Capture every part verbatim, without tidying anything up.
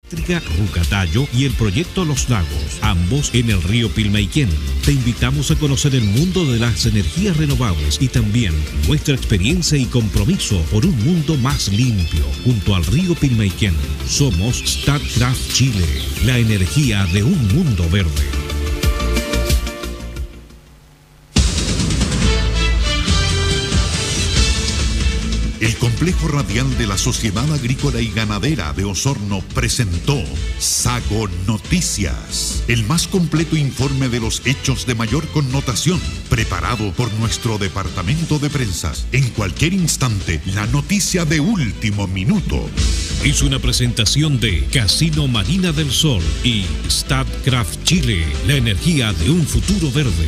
Rucatayo y el proyecto Los Lagos, ambos en el río Pilmaiquén. Te invitamos a conocer el mundo de las energías renovables y también nuestra experiencia y compromiso por un mundo más limpio junto al río Pilmaiquén. Somos Statkraft Chile, la energía de un mundo verde. El Complejo Radial de la Sociedad Agrícola y Ganadera de Osorno presentó Sago Noticias, el más completo informe de los hechos de mayor connotación, preparado por nuestro departamento de prensa. En cualquier instante, la noticia de último minuto. Es una presentación de Casino Marina del Sol y Statkraft Chile, la energía de un futuro verde.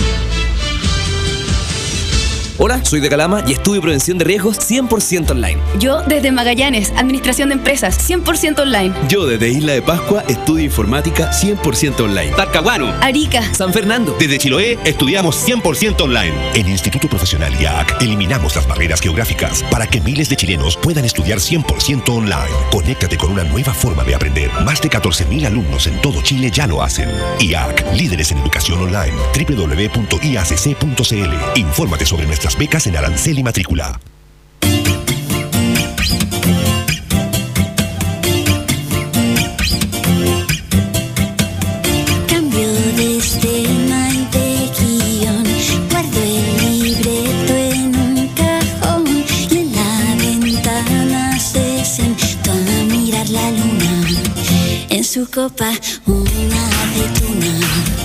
Hola, soy de Calama y estudio prevención de riesgos cien por ciento online. Yo desde Magallanes, administración de empresas cien por ciento online. Yo desde Isla de Pascua estudio informática cien por ciento online. Talcahuano, Arica, San Fernando. Desde Chiloé estudiamos cien por ciento online. En Instituto Profesional I A C eliminamos las barreras geográficas para que miles de chilenos puedan estudiar cien por ciento online. Conéctate con una nueva forma de aprender. Más de catorce mil alumnos en todo Chile ya lo hacen. I A C, líderes en educación online. doble u doble u doble u punto i a c c punto c l. Infórmate sobre nuestras becas en arancel y matrícula. Cambio de escena y de guión, guardo el libreto en un cajón y en la ventana se sentó a mirar la luna, en su copa una aceituna.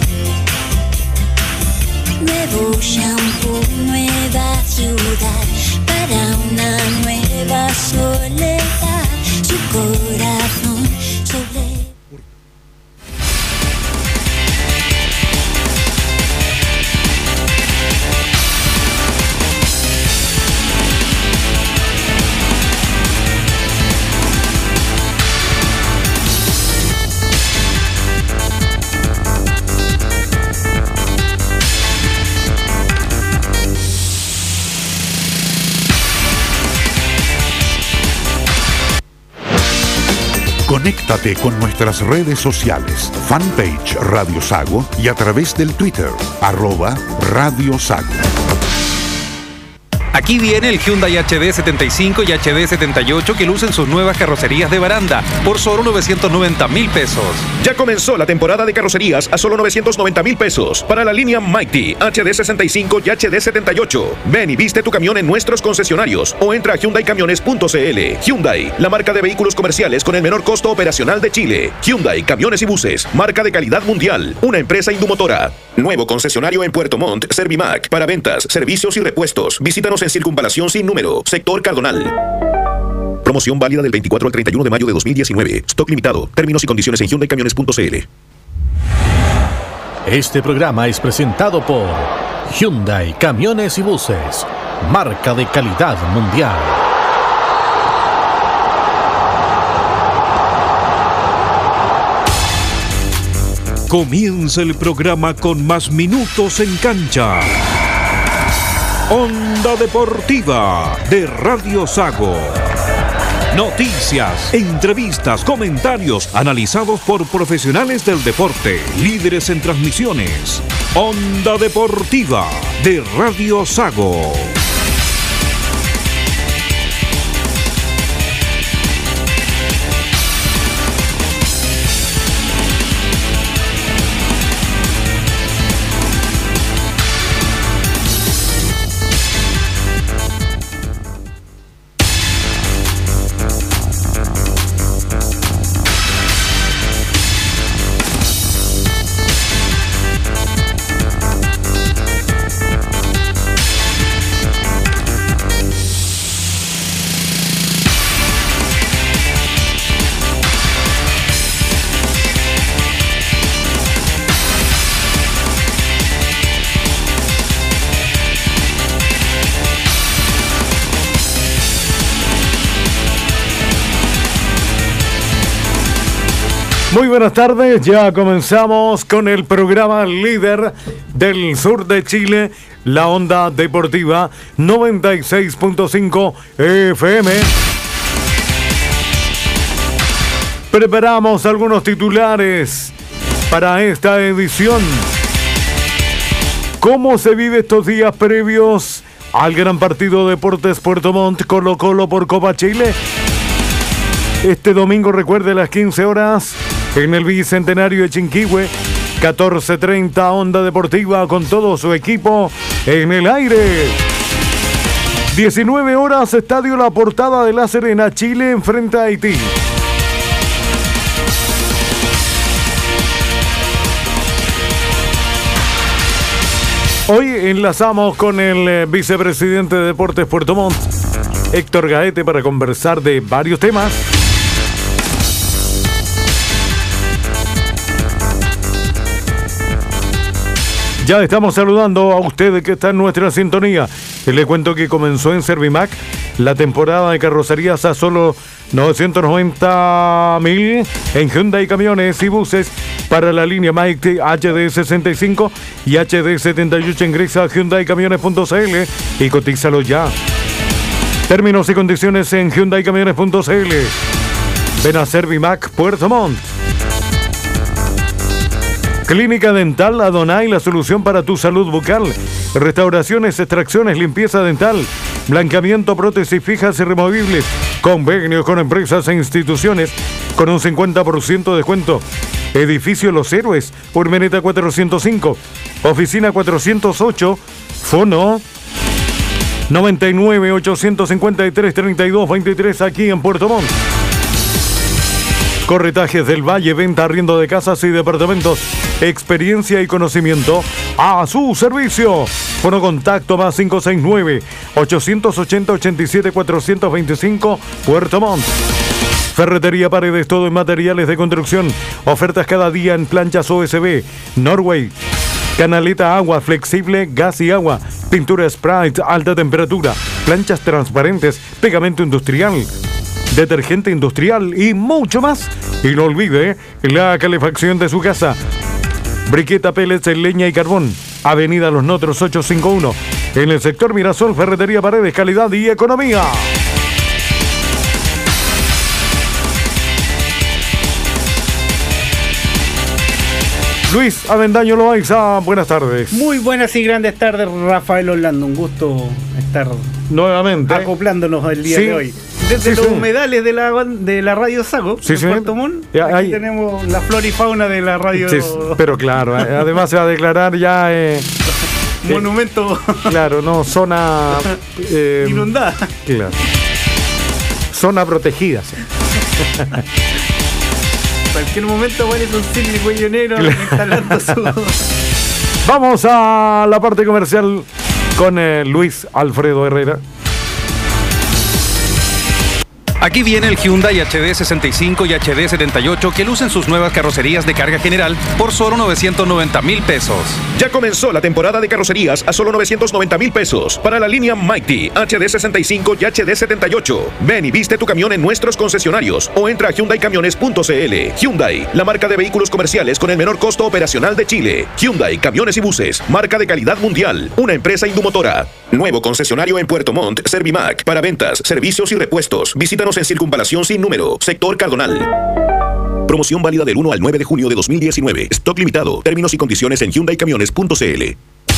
Nuevo shampoo, nueva ciudad, para una nueva soledad, su corazón sobre... Conéctate con nuestras redes sociales, fanpage Radio Sago y a través del Twitter, arroba Radio Sago. Aquí viene el Hyundai H D setenta y cinco y H D setenta y ocho que lucen sus nuevas carrocerías de baranda por solo novecientos noventa mil pesos. Ya comenzó la temporada de carrocerías a solo novecientos noventa mil pesos para la línea Mighty, H D sesenta y cinco y H D setenta y ocho. Ven y viste tu camión en nuestros concesionarios o entra a hyundai camiones punto c l. Hyundai, la marca de vehículos comerciales con el menor costo operacional de Chile. Hyundai Camiones y Buses, marca de calidad mundial, una empresa indumotora. Nuevo concesionario en Puerto Montt, Servimac, para ventas, servicios y repuestos. Visítanos en Circunvalación Sin Número, Sector Cardonal. Promoción válida del veinticuatro al treinta y uno de mayo de dos mil diecinueve. Stock limitado. Términos y condiciones en hyundai camiones punto c l. Este programa es presentado por Hyundai Camiones y Buses, marca de calidad mundial. Comienza el programa con más minutos en cancha. Onda Deportiva de Radio Sago. Noticias, entrevistas, comentarios analizados por profesionales del deporte, líderes en transmisiones. Onda Deportiva de Radio Sago. Muy buenas tardes, ya comenzamos con el programa líder del sur de Chile, la Onda Deportiva noventa y seis punto cinco F M. Preparamos algunos titulares para esta edición. ¿Cómo se vive estos días previos al gran partido Deportes Puerto Montt Colo Colo por Copa Chile? Este domingo, recuerde, a las quince horas en el Bicentenario de Chinquihue, catorce treinta, Onda Deportiva con todo su equipo en el aire. diecinueve horas, Estadio La Portada de La Serena, Chile enfrente a Haití. Hoy enlazamos con el eh, vicepresidente de Deportes Puerto Montt, Héctor Gaete, para conversar de varios temas. Ya estamos saludando a usted que está en nuestra sintonía. Le cuento que comenzó en Servimac la temporada de carrocerías a solo novecientos noventa mil en Hyundai Camiones y Buses para la línea Mighty H D sesenta y cinco y H D setenta y ocho. Ingresa a hyundai camiones punto c l y cotízalo ya. Términos y condiciones en hyundai camiones punto c l. Ven a Servimac Puerto Montt. Clínica Dental Adonai, la solución para tu salud bucal. Restauraciones, extracciones, limpieza dental, blanqueamiento, prótesis fijas y removibles. Convenios con empresas e instituciones con un cincuenta por ciento de descuento. Edificio Los Héroes, Urmeneta cuatrocientos cinco. Oficina cuatrocientos ocho. Fono noventa y nueve, ochocientos cincuenta y tres, treinta y dos veintitrés aquí en Puerto Montt. Corretajes del Valle, venta, arriendo de casas y departamentos. Experiencia y conocimiento a su servicio. Fono contacto más cinco seis nueve, ochocientos ochenta, ochenta y siete, cuatrocientos veinticinco, Puerto Montt. Ferretería Paredes, todo en materiales de construcción. Ofertas cada día en planchas O S B, Norway, canaleta agua flexible, gas y agua, pintura Sprite, alta temperatura, planchas transparentes, pegamento industrial, detergente industrial y mucho más. Y no olvide la calefacción de su casa. Briqueta, pellets, leña y carbón. Avenida Los Notros ochocientos cincuenta y uno. En el sector Mirasol, Ferretería Paredes, calidad y economía. Luis Avendaño Loaiza, buenas tardes. Muy buenas y grandes tardes, Rafael Orlando. Un gusto estar nuevamente acoplándonos el día sí. de hoy. Desde sí, los sí. humedales de la, de la radio Sago, sí, en sí. Puerto Montt, aquí hay... tenemos la flora y fauna de la radio. Sí, pero claro, además se va a declarar ya eh, monumento. Eh, claro, no, zona eh, inundada. Claro. Zona protegida. Sí. En cualquier momento aparece un Sidney Cuello Negro claro. instalando su. Vamos a la parte comercial con eh, Luis Alfredo Herrera. Aquí viene el Hyundai H D sesenta y cinco y H D setenta y ocho que lucen sus nuevas carrocerías de carga general por solo novecientos noventa mil pesos. Ya comenzó la temporada de carrocerías a solo novecientos noventa mil pesos para la línea Mighty H D sesenta y cinco y H D setenta y ocho. Ven y viste tu camión en nuestros concesionarios o entra a hyundai camiones punto c l. Hyundai, la marca de vehículos comerciales con el menor costo operacional de Chile. Hyundai Camiones y Buses, marca de calidad mundial, una empresa indumotora. Nuevo concesionario en Puerto Montt, Servimac, para ventas, servicios y repuestos. Visítanos en Circunvalación Sin Número, Sector Cardonal. Promoción válida del uno al nueve de junio de dos mil diecinueve. Stock limitado. Términos y condiciones en hyundai camiones punto c l.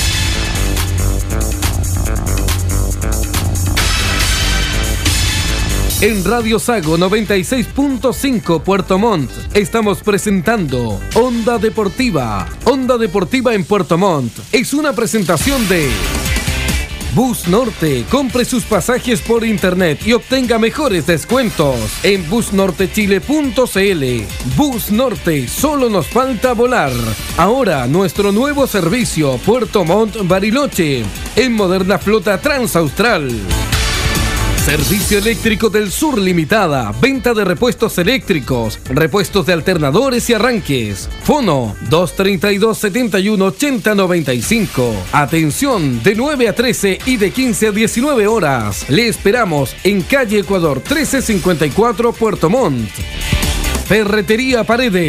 En Radio Sago noventa y seis punto cinco Puerto Montt estamos presentando Onda Deportiva. Onda Deportiva en Puerto Montt es una presentación de Bus Norte. Compre sus pasajes por internet y obtenga mejores descuentos en bus norte chile punto c l. Bus Norte, solo nos falta volar. Ahora nuestro nuevo servicio Puerto Montt Bariloche en moderna flota transaustral. Servicio Eléctrico del Sur Limitada. Venta de repuestos eléctricos, repuestos de alternadores y arranques. Fono dos treinta y dos, setenta y uno, ochenta, noventa y cinco. Atención de nueve a trece y de quince a diecinueve horas. Le esperamos en calle Ecuador trece cincuenta y cuatro, Puerto Montt. Ferretería Paredes.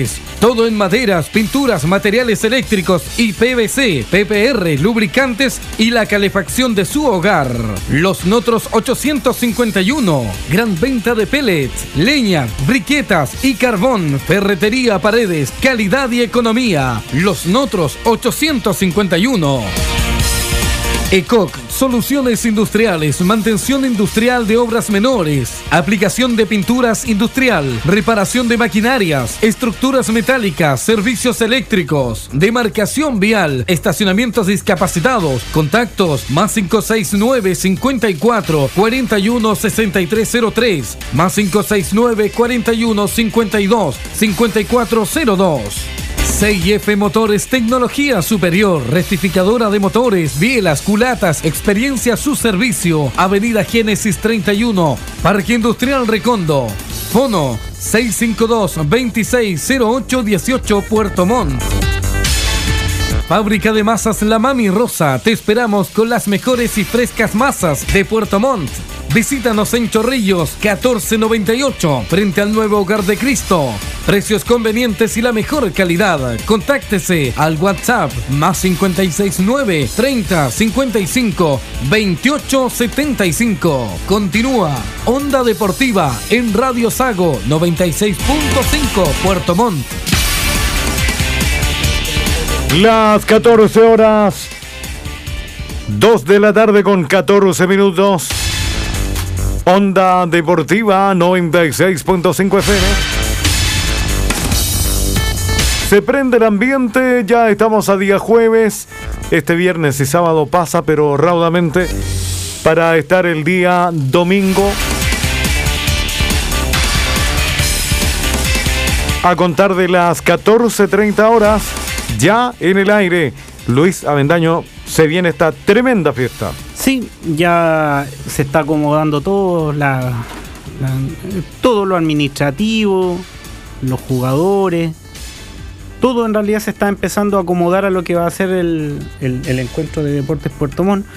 Todo en maderas, pinturas, materiales eléctricos y P V C, P P R, lubricantes y la calefacción de su hogar. Los Notros ochocientos cincuenta y uno. Gran venta de pellets, leña, briquetas y carbón. Ferretería Paredes, calidad y economía. Los Notros ochocientos cincuenta y uno. ECOC, soluciones industriales, mantención industrial de obras menores, aplicación de pinturas industrial, reparación de maquinarias, estructuras metálicas, servicios eléctricos, demarcación vial, estacionamientos discapacitados, contactos más cinco seis nueve, cincuenta y cuatro, cuarenta y uno, sesenta y tres cero tres, más cinco seis nueve, cuarenta y uno, cincuenta y dos, cincuenta y cuatro cero dos. C I F Motores, tecnología superior, rectificadora de motores, bielas, culatas, experiencia a su servicio. Avenida Génesis treinta y uno, Parque Industrial Recondo. Fono seis cinco dos, veintiséis cero ocho dieciocho, Puerto Montt. Fábrica de masas La Mami Rosa, te esperamos con las mejores y frescas masas de Puerto Montt. Visítanos en Chorrillos catorce noventa y ocho, frente al nuevo Hogar de Cristo. Precios convenientes y la mejor calidad. Contáctese al WhatsApp más cinco seis nueve, treinta, cincuenta y cinco, veintiocho setenta y cinco. Continúa Onda Deportiva en Radio Sago noventa y seis punto cinco, Puerto Montt. Las catorce horas, dos de la tarde con catorce minutos. Onda Deportiva noventa y seis punto cinco F M. Se prende el ambiente, ya estamos a día jueves. Este viernes y sábado pasa, pero raudamente, para estar el día domingo a contar de las catorce treinta horas, ya en el aire. Luis Avendaño, se viene esta tremenda fiesta. Sí, ya se está acomodando todo, la, la, todo lo administrativo, los jugadores, todo en realidad se está empezando a acomodar a lo que va a ser el, el, el encuentro de Deportes Puerto Montt.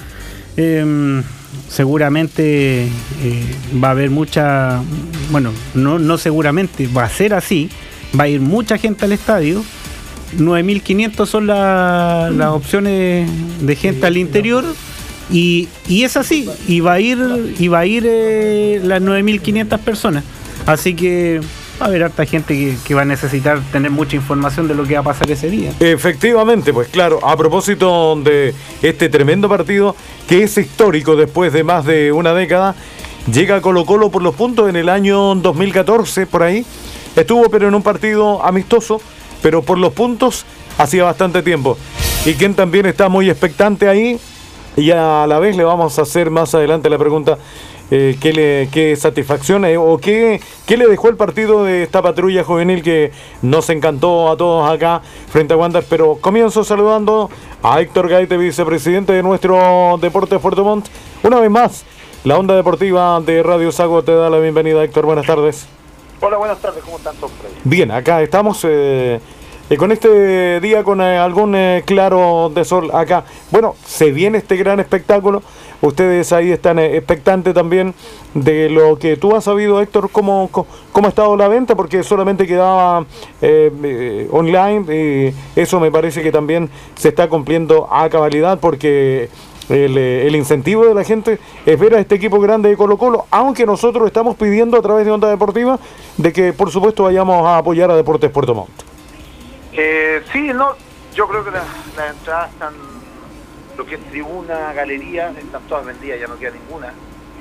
Eh, seguramente eh, va a haber mucha, bueno, no, no seguramente, va a ser así, va a ir mucha gente al estadio. nueve mil quinientos son la, las opciones de gente al interior y, y es así, y va a ir, y va a ir eh, las nueve mil quinientas personas, así que va a haber harta gente que, que va a necesitar tener mucha información de lo que va a pasar ese día. Efectivamente, pues claro, a propósito de este tremendo partido que es histórico después de más de una década, llega Colo-Colo por los puntos en el año dos mil catorce, por ahí estuvo, pero en un partido amistoso, pero por los puntos hacía bastante tiempo. Y quien también está muy expectante ahí, y a la vez le vamos a hacer más adelante la pregunta, eh, ¿qué, le, qué satisfacción eh, o qué, qué le dejó el partido de esta patrulla juvenil que nos encantó a todos acá frente a Wander? Pero comienzo saludando a Héctor Gaite, vicepresidente de nuestro Deportes Puerto Montt. Una vez más, la Onda Deportiva de Radio Sago te da la bienvenida, Héctor. Buenas tardes. Hola, buenas tardes, ¿cómo están todos? Bien, acá estamos eh, eh, con este día con eh, algún eh, claro de sol acá. Bueno, se viene este gran espectáculo. Ustedes ahí están eh, expectantes también de lo que tú has sabido, Héctor, cómo, cómo, cómo ha estado la venta, porque solamente quedaba eh, eh, online y eso me parece que también se está cumpliendo a cabalidad, porque El, el incentivo de la gente es ver a este equipo grande de Colo-Colo, aunque nosotros estamos pidiendo a través de Onda Deportiva de que por supuesto vayamos a apoyar a Deportes Puerto Montt. Eh, sí, no, yo creo que las la entradas están, lo que es tribuna, galería, están todas vendidas, ya no queda ninguna.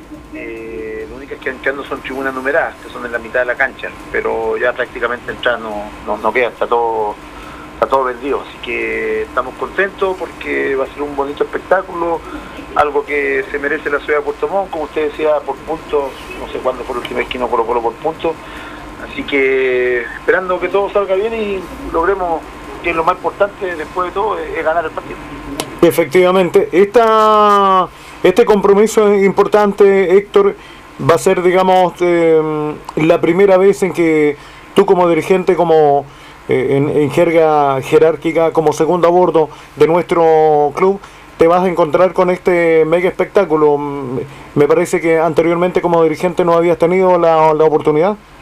Eh, lo único es que quedando son tribunas numeradas, que son en la mitad de la cancha, pero ya prácticamente entradas no, no, no queda, está todo está todo vendido, así que estamos contentos porque va a ser un bonito espectáculo, algo que se merece la ciudad de Puerto Montt, como usted decía, por puntos, no sé cuándo fue la última vez que no Colo-Colo por puntos, así que esperando que todo salga bien y logremos, que es lo más importante después de todo, es, es ganar el partido. Efectivamente, esta, este compromiso importante, Héctor, va a ser, digamos, eh, la primera vez en que tú como dirigente, como En, en jerga jerárquica, como segundo a bordo de nuestro club, te vas a encontrar con este mega espectáculo. Me parece que anteriormente como dirigente no habías tenido la, la oportunidad.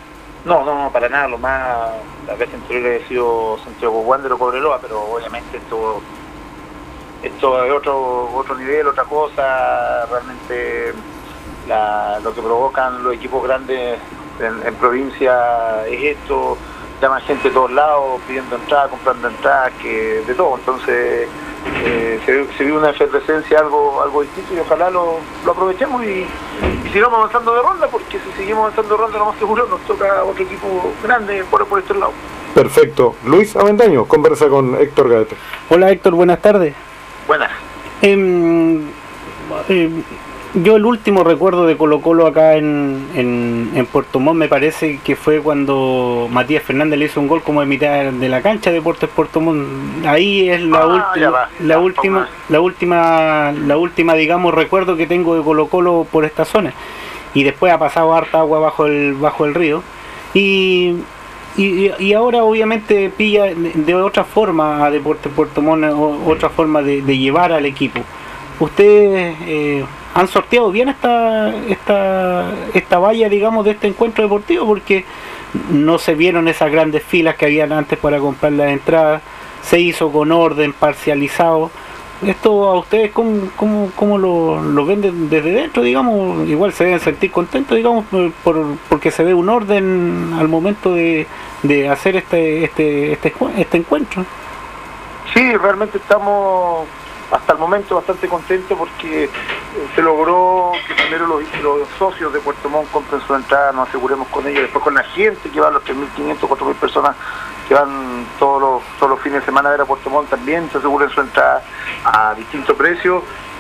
No, no, no, para nada. Lo más, las veces anteriores he sido Santiago Wander o Cobreloa, pero obviamente esto esto es otro otro nivel, otra cosa. Realmente la, lo que provocan los equipos grandes en, en provincia es esto. Llaman gente de todos lados pidiendo entradas, comprando entradas, que de todo. Entonces eh, se, se vive una efervescencia algo algo distinto y ojalá lo, lo aprovechemos y, y sigamos avanzando de ronda, porque si seguimos avanzando de ronda lo más seguro nos toca otro equipo grande por, por estos lados. Perfecto. Luis Avendaño conversa con Héctor Gaete. Hola Héctor, buenas tardes. Buenas. Eh, eh, yo el último recuerdo de Colo Colo acá en, en, en Puerto Montt me parece que fue cuando Matías Fernández le hizo un gol como de mitad de la cancha de Deportes Puerto Montt. Ahí es la, ah, ulti va, la última, la última, la última digamos recuerdo que tengo de Colo Colo por esta zona. Y después ha pasado harta agua bajo el, bajo el río. Y Y, y ahora obviamente pilla de, de otra forma a Deportes Puerto Montt, otra forma de, de llevar al equipo. Ustedes eh, han sorteado bien esta, esta, esta valla, digamos, de este encuentro deportivo, porque no se vieron esas grandes filas que habían antes para comprar las entradas, se hizo con orden, parcializado. Esto a ustedes, ¿cómo, cómo, cómo lo, lo ven de, desde dentro, digamos? Igual se deben sentir contentos, digamos, por, por, porque se ve un orden al momento de, de hacer este, este, este, este encuentro. Sí, realmente estamos hasta el momento bastante contentos porque se logró que primero los, los socios de Puerto Montt compren su entrada, nos aseguremos con ellos, después con la gente que va a los tres mil quinientos, cuatro mil personas que van todos los, todos los fines de semana a ver a Puerto Montt también se aseguren su entrada a distintos precios.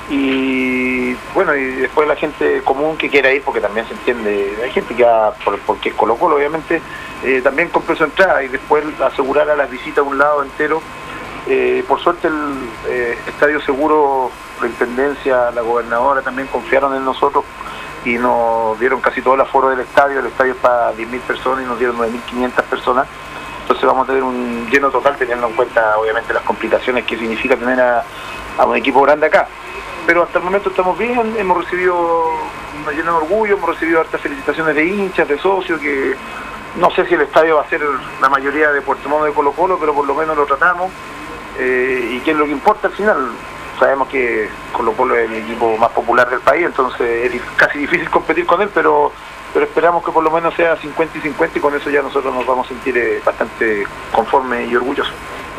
Y bueno, y después la gente común que quiera ir, porque también se entiende, hay gente que va por, porque es Colo Colo obviamente, eh, también compró su entrada y después asegurar a las visitas a un lado entero. Eh, por suerte el eh, Estadio Seguro, la Intendencia, la Gobernadora también confiaron en nosotros y nos dieron casi todo el aforo del estadio. El estadio es para diez mil personas y nos dieron nueve mil quinientas personas. Entonces vamos a tener un lleno total, teniendo en cuenta obviamente las complicaciones que significa tener a, a un equipo grande acá. Pero hasta el momento estamos bien, hemos recibido, nos llena de orgullo, hemos recibido hartas felicitaciones de hinchas, de socios, que no sé si el estadio va a ser la mayoría de Puerto Montt de Colo Colo, pero por lo menos lo tratamos. Eh, y que es lo que importa al final. Sabemos que Colo Colo es el equipo más popular del país, entonces es casi difícil competir con él, pero pero esperamos que por lo menos sea cincuenta y cincuenta y con eso ya nosotros nos vamos a sentir eh, bastante conformes y orgullosos.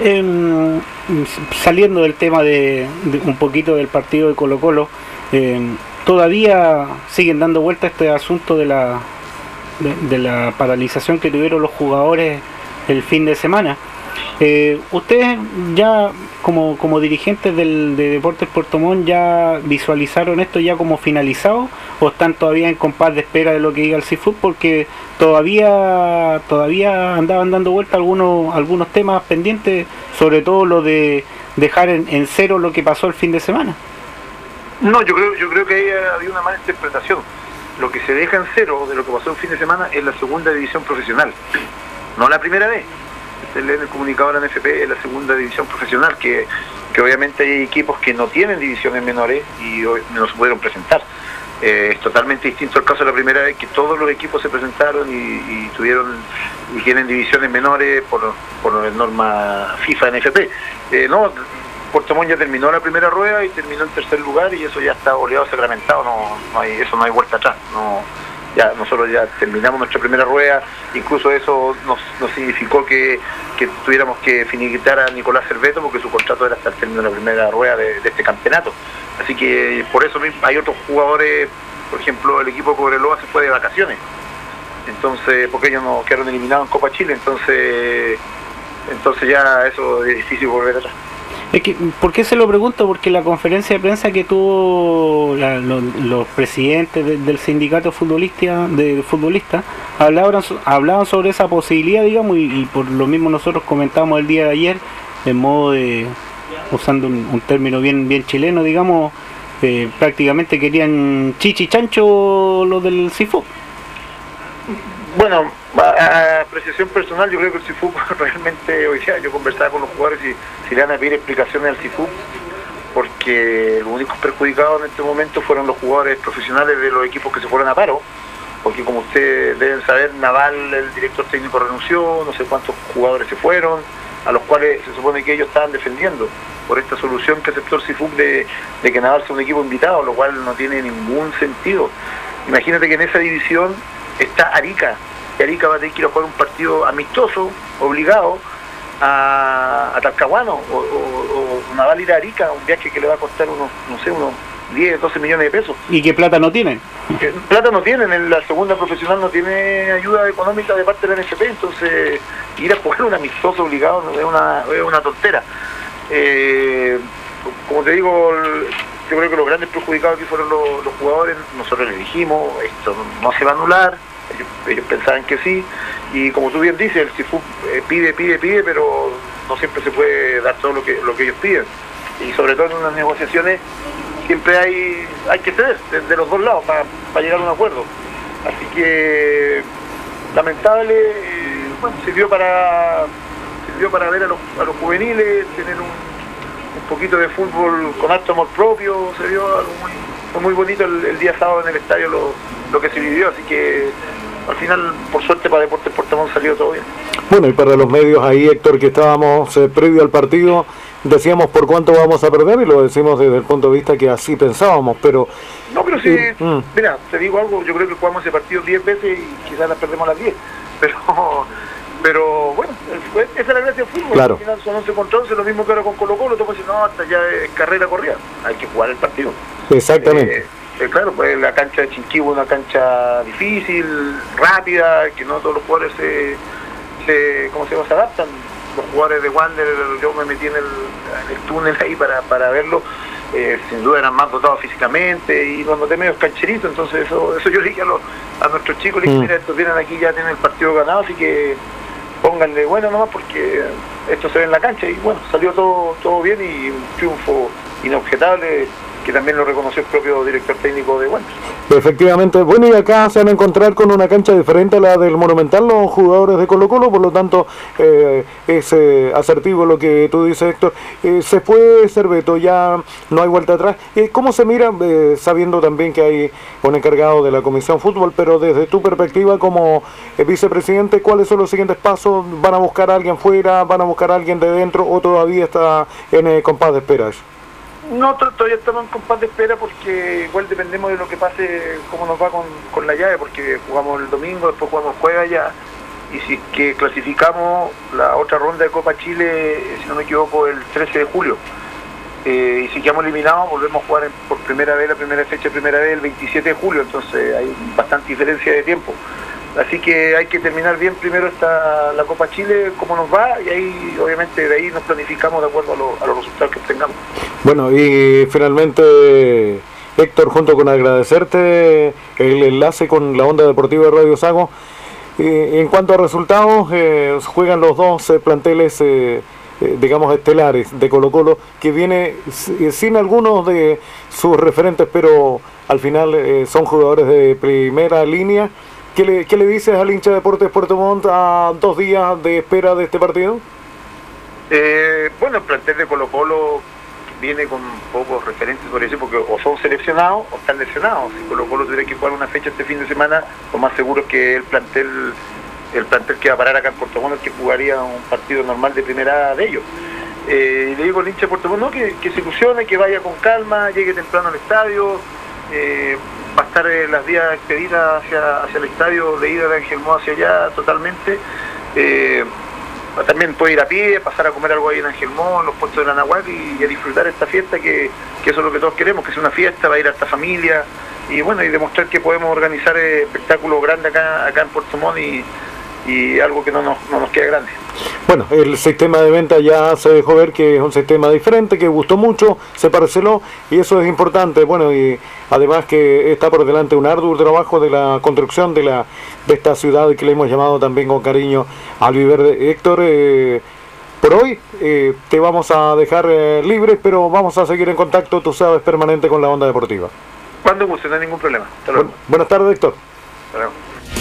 Eh, saliendo del tema de, de un poquito del partido de Colo Colo, eh, todavía siguen dando vuelta este asunto de la de, de la paralización que tuvieron los jugadores el fin de semana. Eh, ustedes ya como, como dirigentes del, de Deportes Puerto Montt ya visualizaron esto ya como finalizado, o están todavía en compás de espera de lo que diga el C I F U B, porque todavía todavía andaban dando vuelta algunos algunos temas pendientes, sobre todo lo de dejar en, en cero lo que pasó el fin de semana. No, yo creo yo creo que ahí había una mala interpretación. Lo que se deja en cero de lo que pasó el fin de semana es la segunda división profesional, no la primera vez. En el comunicado de la N F P es la segunda división profesional, que, que obviamente hay equipos que no tienen divisiones menores y hoy no se pudieron presentar. Eh, es totalmente distinto el caso de la primera vez, que todos los equipos se presentaron y, y tuvieron y tienen divisiones menores por, por norma FIFA N F P. Eh, no, Puerto Montt ya terminó la primera rueda y terminó en tercer lugar y eso ya está oleado, sacramentado, no, no hay, eso no hay vuelta atrás. No, ya nosotros ya terminamos nuestra primera rueda, incluso eso nos, nos significó que, que tuviéramos que finiquitar a Nicolás Cerveto porque su contrato era hasta el término de la primera rueda de, de este campeonato. Así que por eso mismo hay otros jugadores, por ejemplo el equipo de Cobreloa se fue de vacaciones, entonces porque ellos no quedaron eliminados en Copa Chile, entonces entonces ya eso es difícil volver atrás. Es que, ¿por qué se lo pregunto? Porque la conferencia de prensa que tuvo la, lo, los presidentes de, del sindicato futbolista, de futbolistas hablaban, hablaban sobre esa posibilidad, digamos, y, y por lo mismo nosotros comentamos el día de ayer, en modo de, usando un, un término bien bien chileno, digamos, eh, prácticamente querían chichi chancho los del C I F U B. Bueno, a apreciación personal, yo creo que el C I F U B realmente, hoy día yo conversaba con los jugadores y si le van a pedir explicaciones al C I F U B, porque los únicos perjudicados en este momento fueron los jugadores profesionales de los equipos que se fueron a paro, porque como ustedes deben saber, Naval, el director técnico, renunció, no sé cuántos jugadores se fueron, a los cuales se supone que ellos estaban defendiendo por esta solución que aceptó el C I F U C de, de que Naval sea un equipo invitado, lo cual no tiene ningún sentido. Imagínate que en esa división está Arica, y Arica va a tener que ir a jugar un partido amistoso, obligado, a, a Talcahuano, o, o, o Naval ir a Arica, un viaje que le va a costar unos, no sé, unos diez, doce millones de pesos. ¿Y qué plata no tienen? Eh, Plata no tienen, en la segunda profesional no tiene ayuda económica de parte de la N F P, entonces ir a jugar un amistoso obligado es una, es una tontera. Eh, como te digo, yo creo que los grandes perjudicados aquí fueron los, los jugadores. Nosotros les dijimos, esto no se va a anular, ellos, ellos pensaban que sí, y como tú bien dices, el C I F U C eh, pide, pide, pide, pero no siempre se puede dar todo lo que, lo que ellos piden, y sobre todo en unas negociaciones siempre hay hay que ceder de, de los dos lados para, para llegar a un acuerdo. Así que lamentable, eh, bueno, sirvió para sirvió para ver a los, a los juveniles, tener un, un poquito de fútbol con alto amor propio, se vio algo muy, fue muy bonito el, el día sábado en el estadio lo, lo que se vivió, así que al final, por suerte para Deportes Puerto Montt salió todo bien. Bueno, y para los medios ahí, Héctor, que estábamos eh, previo al partido, decíamos por cuánto vamos a perder, y lo decimos desde el punto de vista que así pensábamos, pero... No, pero sí, eh, mm. mira, te digo algo, yo creo que jugamos ese partido diez veces y quizás las perdemos las diez, pero pero bueno, esa es la gracia del fútbol, claro. Al final son once contra once, lo mismo que ahora con Colo Colo, todos dicen, no, hasta ya es carrera corrida, hay que jugar el partido. Exactamente. Eh, eh, claro, pues la cancha de Chinquihue es una cancha difícil, rápida, que no todos los jugadores se, se ¿cómo se llama? Se adaptan. Los jugadores de Wander, yo me metí en el, en el túnel ahí para, para verlo, eh, sin duda eran más dotados físicamente y los noté medio cancheritos, entonces eso, eso yo le dije a, los, a nuestros chicos, les dije, mira, estos vienen aquí, ya tienen el partido ganado, así que pónganle bueno nomás porque esto se ve en la cancha, y bueno, salió todo, todo bien y un triunfo inobjetable que también lo reconoció el propio director técnico de Wander. Efectivamente, bueno, y acá se van a encontrar con una cancha diferente a la del Monumental los jugadores de Colo Colo, por lo tanto eh, es eh, asertivo lo que tú dices, Héctor. Eh, se fue Cerveto, ya no hay vuelta atrás. Eh, ¿Cómo se mira, eh, sabiendo también que hay un encargado de la Comisión Fútbol, pero desde tu perspectiva como eh, vicepresidente, cuáles son los siguientes pasos? ¿Van a buscar a alguien fuera, van a buscar a alguien de dentro, o todavía está en eh, compás de espera eso? No, todavía estamos en compás de espera porque igual dependemos de lo que pase, cómo nos va con, con la llave, porque jugamos el domingo, después jugamos el jueves allá, y si que clasificamos la otra ronda de Copa Chile, si no me equivoco, el trece de julio. Eh, y si quedamos eliminados, volvemos a jugar en, por primera vez, la primera fecha, primera vez, el veintisiete de julio, entonces hay bastante diferencia de tiempo. Así que hay que terminar bien primero esta, la Copa Chile, cómo nos va, y ahí obviamente de ahí nos planificamos de acuerdo a, lo, a los resultados que obtengamos. Bueno, y finalmente, Héctor, junto con agradecerte el enlace con la Onda Deportiva de Radio Sago, eh, en cuanto a resultados, eh, juegan los dos eh, planteles, eh, eh, digamos, estelares de Colo Colo, que viene sin algunos de sus referentes, pero al final eh, son jugadores de primera línea. ¿Qué le, qué le dices al hincha de Deportes Puerto Montt a dos días de espera de este partido? Eh, bueno, el plantel de Colo Colo viene con pocos referentes, por eso, porque o son seleccionados o están lesionados. Si Colo Colo tuviera que jugar una fecha este fin de semana, lo más seguro es que el plantel el plantel que va a parar acá en Puerto Montt es que jugaría un partido normal de primera de ellos. Eh, le digo al hincha de Puerto Montt, no, que, que se ilusione, que vaya con calma, llegue temprano al estadio. Eh, va a estar eh, las vías expedidas hacia, hacia el estadio de ida de Ángel Moa hacia allá totalmente. Eh, también puede ir a pie, pasar a comer algo ahí en Ángel Moa, en los puestos de la Nahuac, y, y a disfrutar esta fiesta, que, que eso es lo que todos queremos, que sea una fiesta, va a ir a esta familia, y bueno, y demostrar que podemos organizar eh, espectáculos grandes acá, acá en Puerto Montt, y, y algo que no nos, no nos queda grande. Bueno, el sistema de venta ya se dejó ver que es un sistema diferente, que gustó mucho, se parceló, y eso es importante. Bueno, y además que está por delante un arduo trabajo de la construcción de la de esta ciudad que le hemos llamado también con cariño Albiverde. Héctor, eh, por hoy eh, te vamos a dejar eh, libre, pero vamos a seguir en contacto, tú sabes, permanente con la Onda Deportiva. Cuando guste, no hay ningún problema. Hasta luego. Bu- buenas tardes, Héctor. Hasta luego.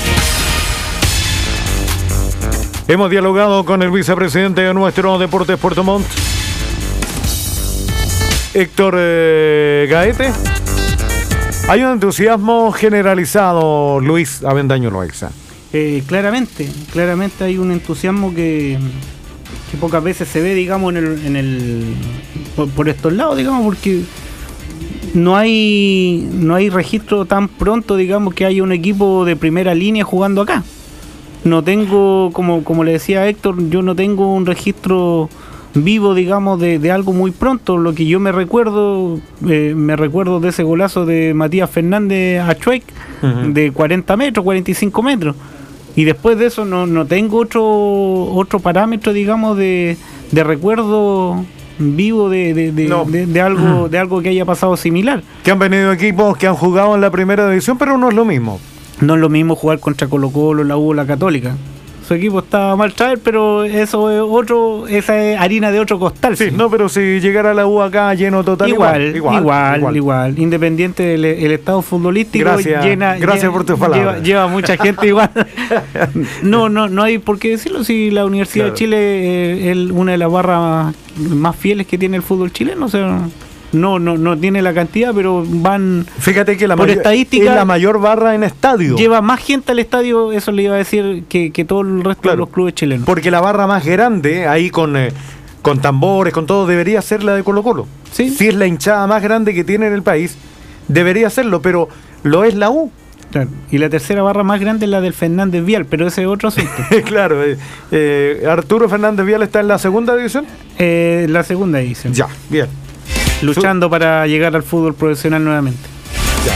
Hemos dialogado con el vicepresidente de nuestro Deportes Puerto Montt, Héctor eh, Gaete. Hay un entusiasmo generalizado, Luis Avendaño Loaiza. Eh, claramente, claramente hay un entusiasmo que, que pocas veces se ve, digamos, en el, en el por, por estos lados, digamos, porque no hay no hay registro tan pronto, digamos, que haya un equipo de primera línea jugando acá. No tengo, como, como le decía Héctor, yo no tengo un registro vivo, digamos, de, de algo muy pronto. Lo que yo me recuerdo, eh, me recuerdo de ese golazo de Matías Fernández a Chuec, uh-huh. de cuarenta metros, cuarenta y cinco metros. Y después de eso no, no tengo otro otro parámetro, digamos, de, de recuerdo vivo de, de, de, no. de, de algo de algo que haya pasado similar. Que han venido equipos que han jugado en la primera división, pero no es lo mismo. No es lo mismo jugar contra Colo-Colo, la U, la Católica. Su equipo está mal traer, pero eso es otro, esa es harina de otro costal. Sí, sí. No, pero si llegara la U acá lleno total, igual, igual, igual, igual. igual. igual. Independiente del el estado futbolístico, gracias, llena, gracias lleva, por tus palabras. Lleva, lleva mucha gente igual. No, no, no hay por qué decirlo. Si la Universidad claro. de Chile eh, es una de las barras más fieles que tiene el fútbol chileno, o sea. No, no, no tiene la cantidad, pero van. Fíjate que la por mayor, estadística, es la mayor barra en estadio. Lleva más gente al estadio, eso le iba a decir, que, que todo el resto claro, de los clubes chilenos. Porque la barra más grande, ahí con, eh, con tambores, con todo, debería ser la de Colo-Colo. ¿Sí? Si es la hinchada más grande que tiene en el país, debería serlo, pero lo es la U. Claro. Y la tercera barra más grande es la del Fernández Vial, pero ese es otro asunto. Claro, eh, eh, Arturo Fernández Vial está en la segunda división. Eh, la segunda división. Ya, bien. Luchando para llegar al fútbol profesional nuevamente. Ya.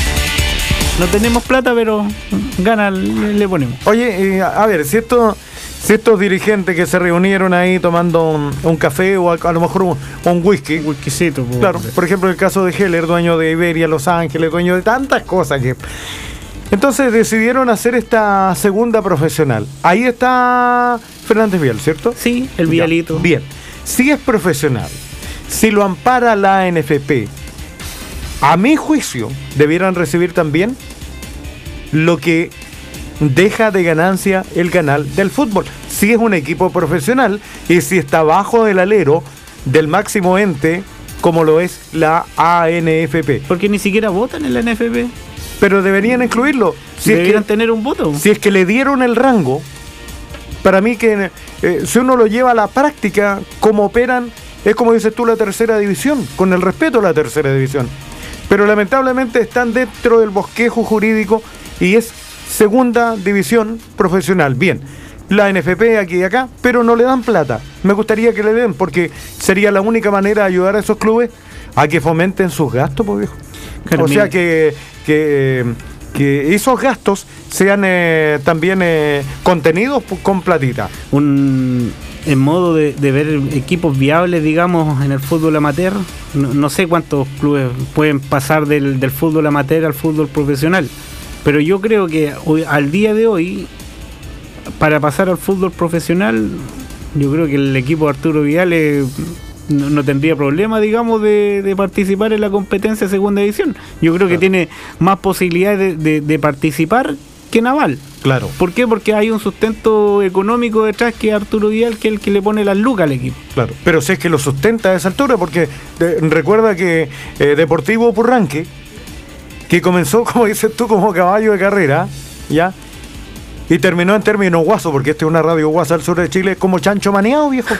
No tenemos plata, pero gana, le, le ponemos. Oye, eh, a ver, si, esto, si estos dirigentes que se reunieron ahí tomando un, un café o a, a lo mejor un, un whisky. Un whiskycito. Por claro, por ejemplo, el caso de Heller, dueño de Iberia, Los Ángeles, dueño de tantas cosas que... Entonces decidieron hacer esta segunda profesional. Ahí está Fernández Vial, ¿cierto? Sí, el Vialito. Ya, bien, si es profesional, si lo ampara la A N F P, a mi juicio, debieran recibir también lo que deja de ganancia el canal del fútbol. Si es un equipo profesional y si está bajo del alero del máximo ente, como lo es la A N F P. Porque ni siquiera votan en la A N F P. Pero deberían incluirlo. Si deberían es que, tener un voto. Si es que le dieron el rango, para mí que eh, si uno lo lleva a la práctica, como operan, es como dices tú, la tercera división, con el respeto a la tercera división. Pero lamentablemente están dentro del bosquejo jurídico y es segunda división profesional. Bien, la N F P aquí y acá, pero no le dan plata. Me gustaría que le den, porque sería la única manera de ayudar a esos clubes a que fomenten sus gastos, pues, viejo. Claro, o sea que, que, que esos gastos sean eh, también eh, contenidos con platita. Un... En modo de, de ver equipos viables, digamos, en el fútbol amateur, no, no sé cuántos clubes pueden pasar del, del fútbol amateur al fútbol profesional, pero yo creo que hoy, al día de hoy, para pasar al fútbol profesional, yo creo que el equipo de Arturo Vidal no, no tendría problema, digamos, de, de participar en la competencia de segunda división. Yo creo que claro. tiene más posibilidades de, de, de participar que Naval. Claro. ¿Por qué? Porque hay un sustento económico detrás que Arturo Vidal, que es el que le pone las lucas al equipo. Claro, pero si es que lo sustenta a esa altura, porque eh, recuerda que eh, Deportivo Purranque, que comenzó, como dices tú, como caballo de carrera, ¿ya? Y terminó en términos guaso, porque este es una radio guasa al sur de Chile, como chancho maneado, viejo.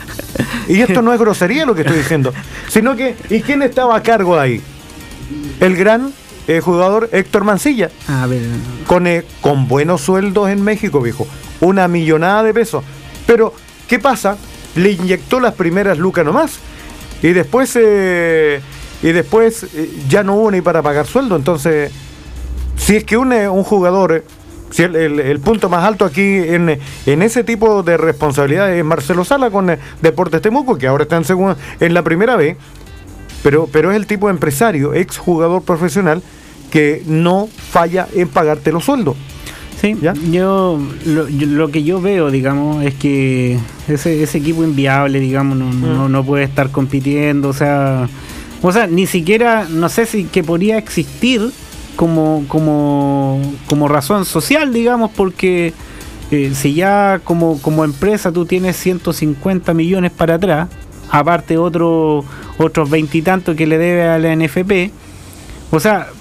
Y esto no es grosería lo que estoy diciendo, sino que, ¿y quién estaba a cargo ahí? El gran... el jugador Héctor Mancilla, a ver. Con, eh, con buenos sueldos en México, viejo, una millonada de pesos. Pero, ¿qué pasa? Le inyectó las primeras lucas nomás, y después eh, y después eh, ya no hubo ni para pagar sueldo. Entonces, si es que un, un jugador, si el, el, el punto más alto aquí en, en ese tipo de responsabilidades es Marcelo Sala con eh, Deportes Temuco, que ahora está en, segunda, en la primera B, pero, pero es el tipo de empresario, ex jugador profesional, que no falla en pagarte los sueldos. Sí, ¿ya? Yo lo, yo lo que yo veo, digamos, es que ese, ese equipo inviable, digamos, no, mm. no, no puede estar compitiendo, o sea, o sea, ni siquiera, no sé si que podría existir como, como, como razón social, digamos, porque eh, si ya como, como empresa tú tienes ciento cincuenta millones para atrás, aparte otro, otros veintitantos que le debe a la N F P, o sea,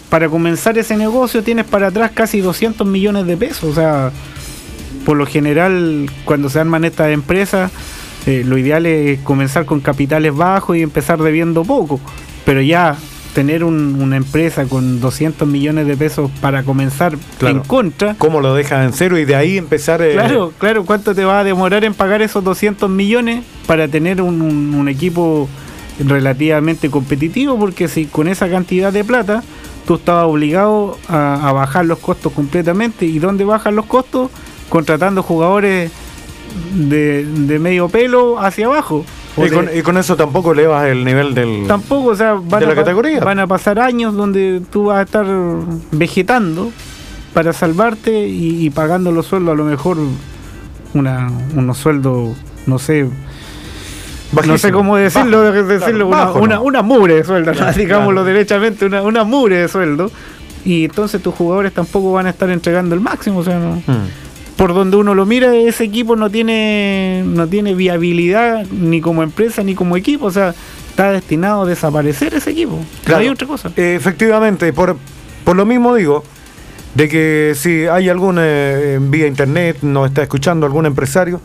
para comenzar ese negocio tienes para atrás casi doscientos millones de pesos. O sea, por lo general, cuando se arman estas empresas, eh, lo ideal es comenzar con capitales bajos y empezar debiendo poco. Pero ya tener un, una empresa con doscientos millones de pesos para comenzar claro. en contra. ¿Cómo lo dejas en cero y de ahí empezar? Eh... Claro, claro. ¿Cuánto te va a demorar en pagar esos doscientos millones para tener un, un, un equipo relativamente competitivo? Porque si con esa cantidad de plata tú estabas obligado a, a bajar los costos completamente. ¿Y dónde bajan los costos? Contratando jugadores de, de medio pelo hacia abajo. Y con, y con eso tampoco elevas el nivel del tampoco, o sea, van de la a, categoría. Van a pasar años donde tú vas a estar vegetando para salvarte y, y pagando los sueldos, a lo mejor una unos sueldos, no sé, bajísimo. No sé cómo decirlo, bajo, decirlo claro, una, bajo, una, ¿no? una mugre de sueldo, claro, digámoslo claro. derechamente, una, una mugre de sueldo. Y entonces tus jugadores tampoco van a estar entregando el máximo, o sea, no. Hmm. Por donde uno lo mira, ese equipo no tiene no tiene viabilidad ni como empresa ni como equipo, o sea, está destinado a desaparecer ese equipo. Claro. No hay otra cosa. Eh, efectivamente, por, por lo mismo digo, de que si hay algún eh, vía internet, nos está escuchando algún empresario,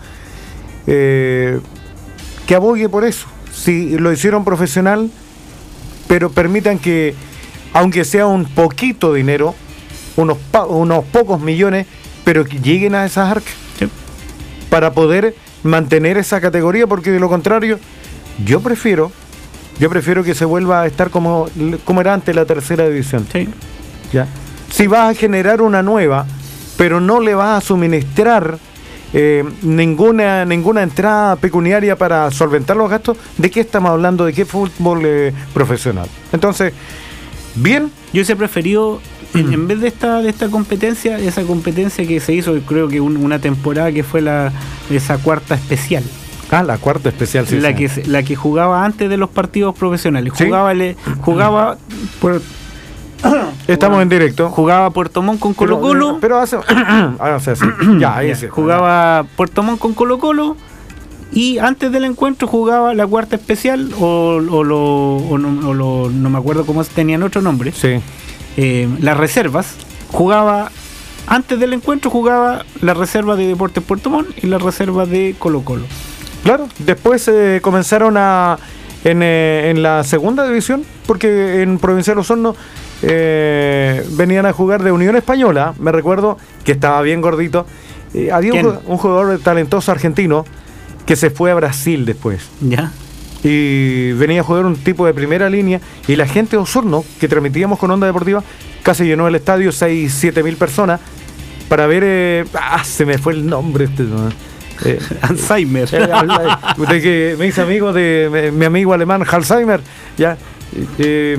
eh, que abogue por eso. Si lo hicieron profesional, pero permitan que, aunque sea un poquito dinero, unos, unos pocos millones, pero que lleguen a esas arcas sí. para poder mantener esa categoría, porque de lo contrario yo prefiero yo prefiero que se vuelva a estar como, como era antes la tercera división. Sí. ¿Ya? Si vas a generar una nueva, pero no le vas a suministrar eh, ninguna ninguna entrada pecuniaria para solventar los gastos, ¿de qué estamos hablando? ¿De qué fútbol eh, profesional? Entonces, bien. Yo hubiese preferido En, en vez de esta de esta competencia, esa competencia que se hizo, creo que un, una temporada que fue la esa cuarta especial. Ah, la cuarta especial, sí. La sí. que la que jugaba antes de los partidos profesionales. ¿Sí? Jugaba le, jugaba por, Estamos jugaba, en directo. Jugaba Puerto Montt con Colo Colo. Pero, pero hace, hace así. ya, ahí sí. Jugaba Puerto Montt con Colo Colo. Y antes del encuentro jugaba la cuarta especial o, o, lo, o, no, o lo, no me acuerdo cómo tenían otro nombre. Sí. Eh, las reservas, jugaba antes del encuentro jugaba la reserva de Deportes Puerto Montt y la reserva de Colo Colo. Claro, después eh, comenzaron a en, eh, en la segunda división, porque en Provincial Osorno eh, venían a jugar de Unión Española, me recuerdo que estaba bien gordito, eh, había un, un jugador talentoso argentino que se fue a Brasil después. Ya. Y venía a jugar un tipo de primera línea, y la gente de Osorno, que transmitíamos con Onda Deportiva, casi llenó el estadio, seis, siete mil personas, para ver, eh, ah, se me fue el nombre este, ¿no? eh, Alzheimer. Eh, de que me hice amigo de me, mi amigo alemán Alzheimer, ya, eh,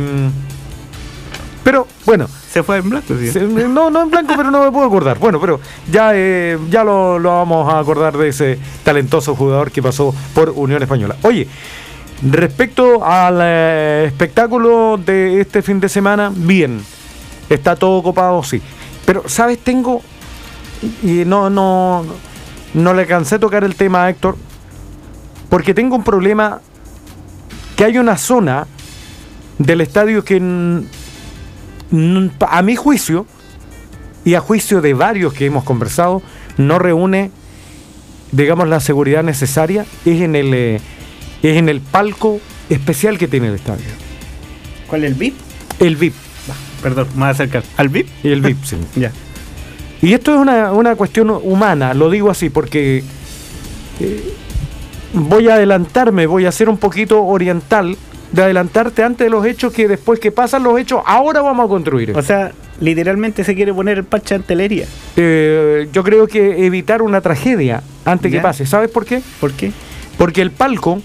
pero bueno. Se fue en blanco, ¿sí? se, no, no en blanco, pero no me puedo acordar. Bueno, pero ya, eh, ya lo, lo vamos a acordar de ese talentoso jugador que pasó por Unión Española. Oye, respecto al eh, espectáculo de este fin de semana, bien, está todo copado, sí. Pero, ¿sabes? Tengo, y no, no, no le alcancé a tocar el tema a Héctor, porque tengo un problema, que hay una zona del estadio que, n- n- a mi juicio, y a juicio de varios que hemos conversado, no reúne, digamos, la seguridad necesaria, es en el... Eh, es en el palco especial que tiene el estadio. ¿Cuál es el V I P? El V I P. Bah, perdón, me voy a acercar. ¿Al V I P? Y el V I P, sí. Ya. Y esto es una, una cuestión humana, lo digo así, porque eh, voy a adelantarme, voy a ser un poquito oriental, de adelantarte antes de los hechos, que después que pasan los hechos, ahora vamos a construir. O sea, literalmente se quiere poner el parche ante la herida. Eh, yo creo que evitar una tragedia antes ¿Ya? que pase. ¿Sabes por qué? ¿Por qué? Porque el palco,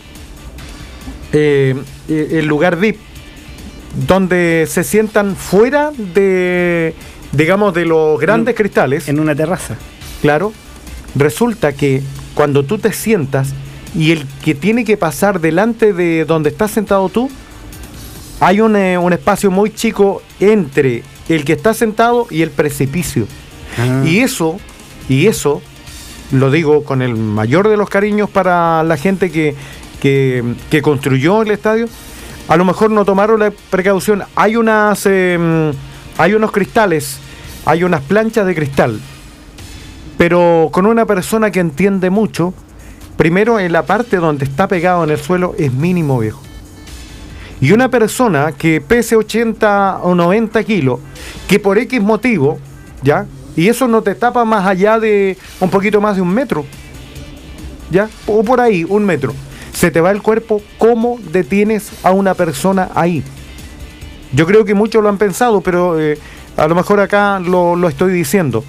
eh, el lugar V I P, donde se sientan fuera de, digamos, de los grandes en, cristales, en una terraza, claro, resulta que cuando tú te sientas y el que tiene que pasar delante de donde estás sentado tú, hay un, eh, un espacio muy chico entre el que está sentado y el precipicio. Ah. Y eso, y eso, lo digo con el mayor de los cariños para la gente que, que, que construyó el estadio, a lo mejor no tomaron la precaución. Hay unas eh, hay unos cristales, hay unas planchas de cristal, pero con una persona que entiende mucho, primero en la parte donde está pegado en el suelo es mínimo, viejo. Y una persona que pese ochenta o noventa kilos, que por X motivo, ¿ya? Y eso no te tapa más allá de un poquito más de un metro, ¿ya? O por ahí, un metro. Se te va el cuerpo, ¿cómo detienes a una persona ahí? Yo creo que muchos lo han pensado, pero eh, a lo mejor acá lo, lo estoy diciendo.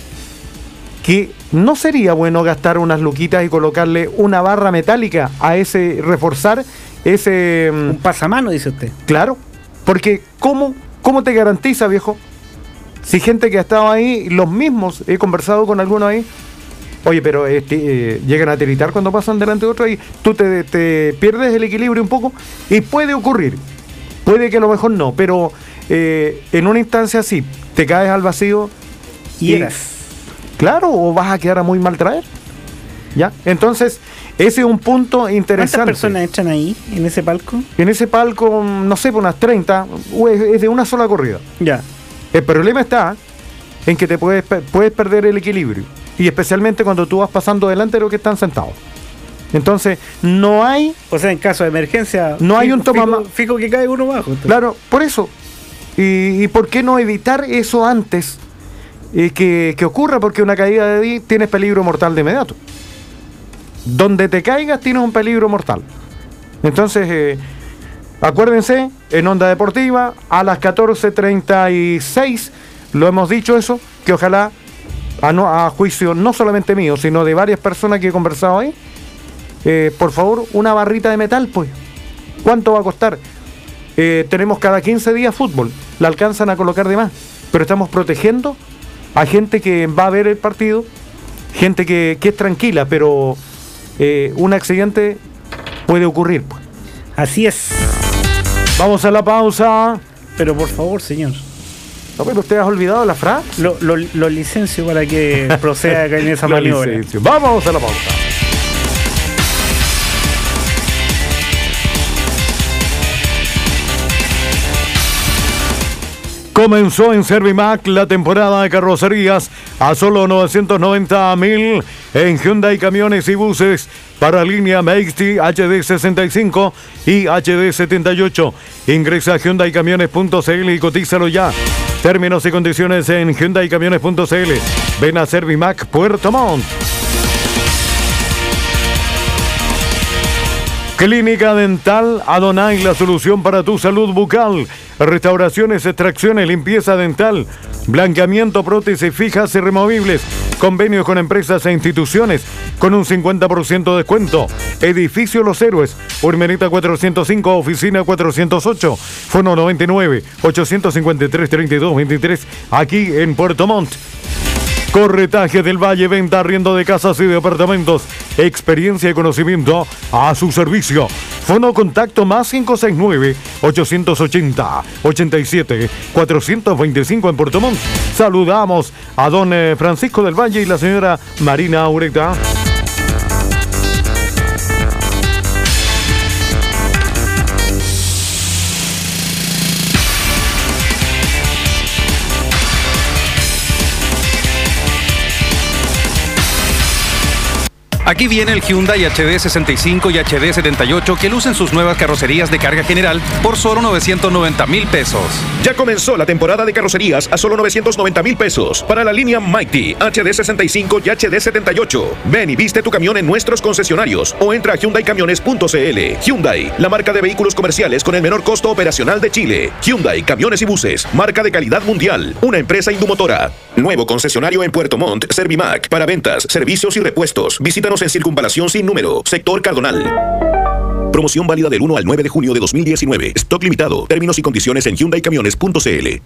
Que no sería bueno gastar unas luquitas y colocarle una barra metálica a ese, reforzar ese... Un pasamano, dice usted. Claro, porque ¿cómo, cómo te garantiza, viejo? Si gente que ha estado ahí, los mismos, he conversado con algunos ahí, oye, pero este, eh, llegan a tiritar cuando pasan delante de otro y tú te, te pierdes el equilibrio un poco y puede ocurrir, puede que a lo mejor no, pero eh, en una instancia así, te caes al vacío y... eras. Claro, o vas a quedar a muy mal traer, ¿ya? Entonces, ese es un punto interesante. ¿Cuántas personas echan ahí, en ese palco? En ese palco, no sé, por unas treinta, es de una sola corrida. Ya. El problema está en que te puedes, puedes perder el equilibrio, y especialmente cuando tú vas pasando delante de los que están sentados. Entonces, no hay... O sea, en caso de emergencia... No hay un toma más... Fijo que cae uno bajo. Entonces. Claro, por eso. Y, y ¿por qué no evitar eso antes eh, que, que ocurra? Porque una caída de ahí tienes peligro mortal de inmediato. Donde te caigas tienes un peligro mortal. Entonces, eh, acuérdense, en Onda Deportiva, a las catorce treinta y seis, lo hemos dicho eso, que ojalá, a, no, a juicio no solamente mío, sino de varias personas que he conversado ahí, eh, por favor, una barrita de metal, pues. ¿Cuánto va a costar? Eh, tenemos cada quince días fútbol, la alcanzan a colocar de más, pero estamos protegiendo a gente que va a ver el partido, gente que, que es tranquila, pero eh, un accidente puede ocurrir, pues. Así es. Vamos a la pausa. Pero por favor, señor. No, pero usted ha olvidado la frase. Lo, lo, lo licencio para que proceda en esa maniobra. Licencio. Vamos a la pausa. Comenzó en Servimac la temporada de carrocerías a solo novecientos noventa mil en Hyundai Camiones y Buses para línea Maxti H D sesenta y cinco y H D setenta y ocho. Ingresa a hyundai camiones punto c l y cotízalo ya. Términos y condiciones en hyundai camiones punto c l. Ven a Servimac Puerto Montt. Clínica Dental Adonai, la solución para tu salud bucal. Restauraciones, extracciones, limpieza dental, blanqueamiento, prótesis fijas y removibles. Convenios con empresas e instituciones con un cincuenta por ciento de descuento. Edificio Los Héroes, Urmeneta cuatrocientos cinco, oficina cuatrocientos ocho, fono noventa y nueve, ochocientos cincuenta y tres, treinta y dos veintitrés, aquí en Puerto Montt. Corretaje del Valle, venta, arriendo de casas y departamentos. Experiencia y conocimiento a su servicio. Fono contacto más cinco seis nueve, ochocientos ochenta, ochenta y siete, cuatrocientos veinticinco en Puerto Montt. Saludamos a don Francisco del Valle y la señora Marina Aureta. Aquí viene el Hyundai H D sesenta y cinco y H D setenta y ocho que lucen sus nuevas carrocerías de carga general por solo novecientos noventa mil pesos. Ya comenzó la temporada de carrocerías a solo novecientos noventa mil pesos para la línea Mighty H D sesenta y cinco y H D setenta y ocho. Ven y viste tu camión en nuestros concesionarios o entra a hyundai camiones punto c l. Hyundai, la marca de vehículos comerciales con el menor costo operacional de Chile. Hyundai Camiones y Buses, marca de calidad mundial, una empresa indumotora. Nuevo concesionario en Puerto Montt, Servimac, para ventas, servicios y repuestos. Visítanos en Circunvalación Sin Número, Sector Cardonal. Promoción válida del uno al nueve de junio de dos mil diecinueve. Stock limitado. Términos y condiciones en hyundai camiones punto c l.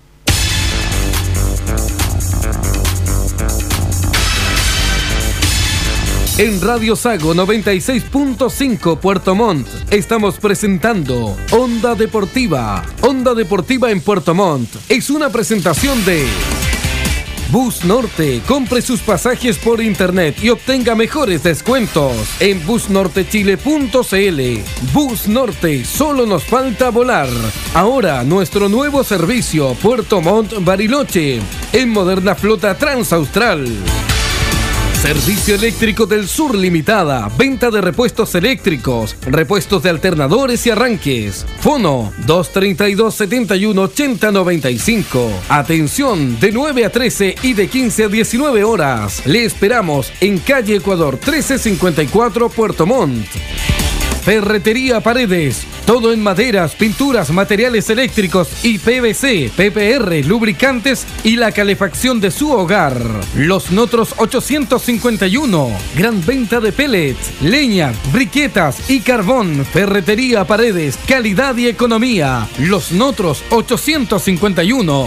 En Radio Sago noventa y seis punto cinco Puerto Montt estamos presentando Onda Deportiva. Onda Deportiva en Puerto Montt es una presentación de Bus Norte, compre sus pasajes por internet y obtenga mejores descuentos en bus norte chile punto c l. Bus Norte, solo nos falta volar. Ahora nuestro nuevo servicio Puerto Montt Bariloche en moderna flota transaustral. Servicio Eléctrico del Sur Limitada. Venta de repuestos eléctricos, repuestos de alternadores y arranques. Fono dos treinta y dos, setenta y uno, ochenta, noventa y cinco. Atención de nueve a trece y de quince a diecinueve horas. Le esperamos en calle Ecuador trece cincuenta y cuatro, Puerto Montt. Ferretería Paredes. Todo en maderas, pinturas, materiales eléctricos y P V C, P P R, lubricantes y la calefacción de su hogar. Los Notros ochocientos cincuenta y uno. Gran venta de pellets, leña, briquetas y carbón. Ferretería Paredes, calidad y economía. Los Notros ochocientos cincuenta y uno.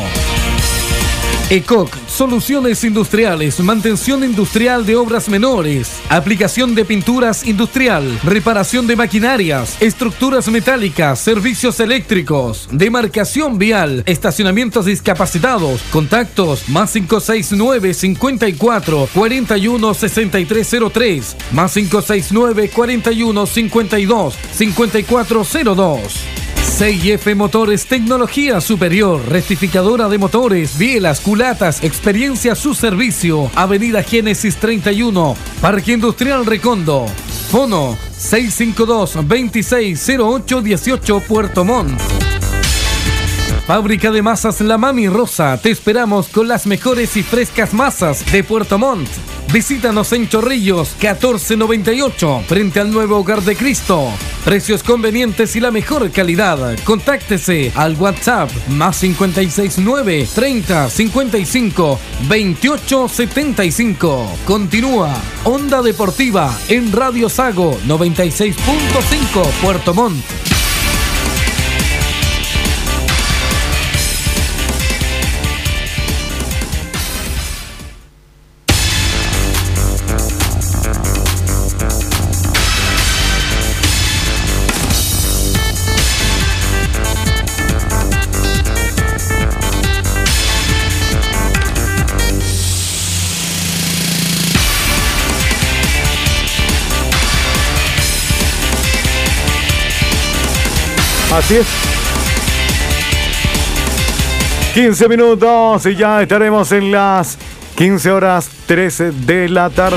ECOC, soluciones industriales, mantención industrial de obras menores, aplicación de pinturas industrial, reparación de maquinarias, estructuras metálicas, servicios eléctricos, demarcación vial, estacionamientos discapacitados, contactos más cinco seis nueve, cincuenta y cuatro, cuarenta y uno, sesenta y tres cero tres, más cinco seis nueve, cuarenta y uno, cincuenta y dos, cincuenta y cuatro cero dos. C I F Motores, tecnología superior, rectificadora de motores, bielas, culatas, experiencia a su servicio. Avenida Génesis treinta y uno, Parque Industrial Recondo. Fono seis cinco dos, veintiséis cero ocho dieciocho, Puerto Montt. Fábrica de masas La Mami Rosa. Te esperamos con las mejores y frescas masas de Puerto Montt. Visítanos en Chorrillos catorce noventa y ocho, frente al nuevo Hogar de Cristo. Precios convenientes y la mejor calidad. Contáctese al WhatsApp más cincuenta y seis nueve, treinta, cincuenta y cinco, veintiocho setenta y cinco. Continúa Onda Deportiva en Radio Sago noventa y seis punto cinco, Puerto Montt. Así es. quince minutos y ya estaremos en las quince horas trece de la tarde.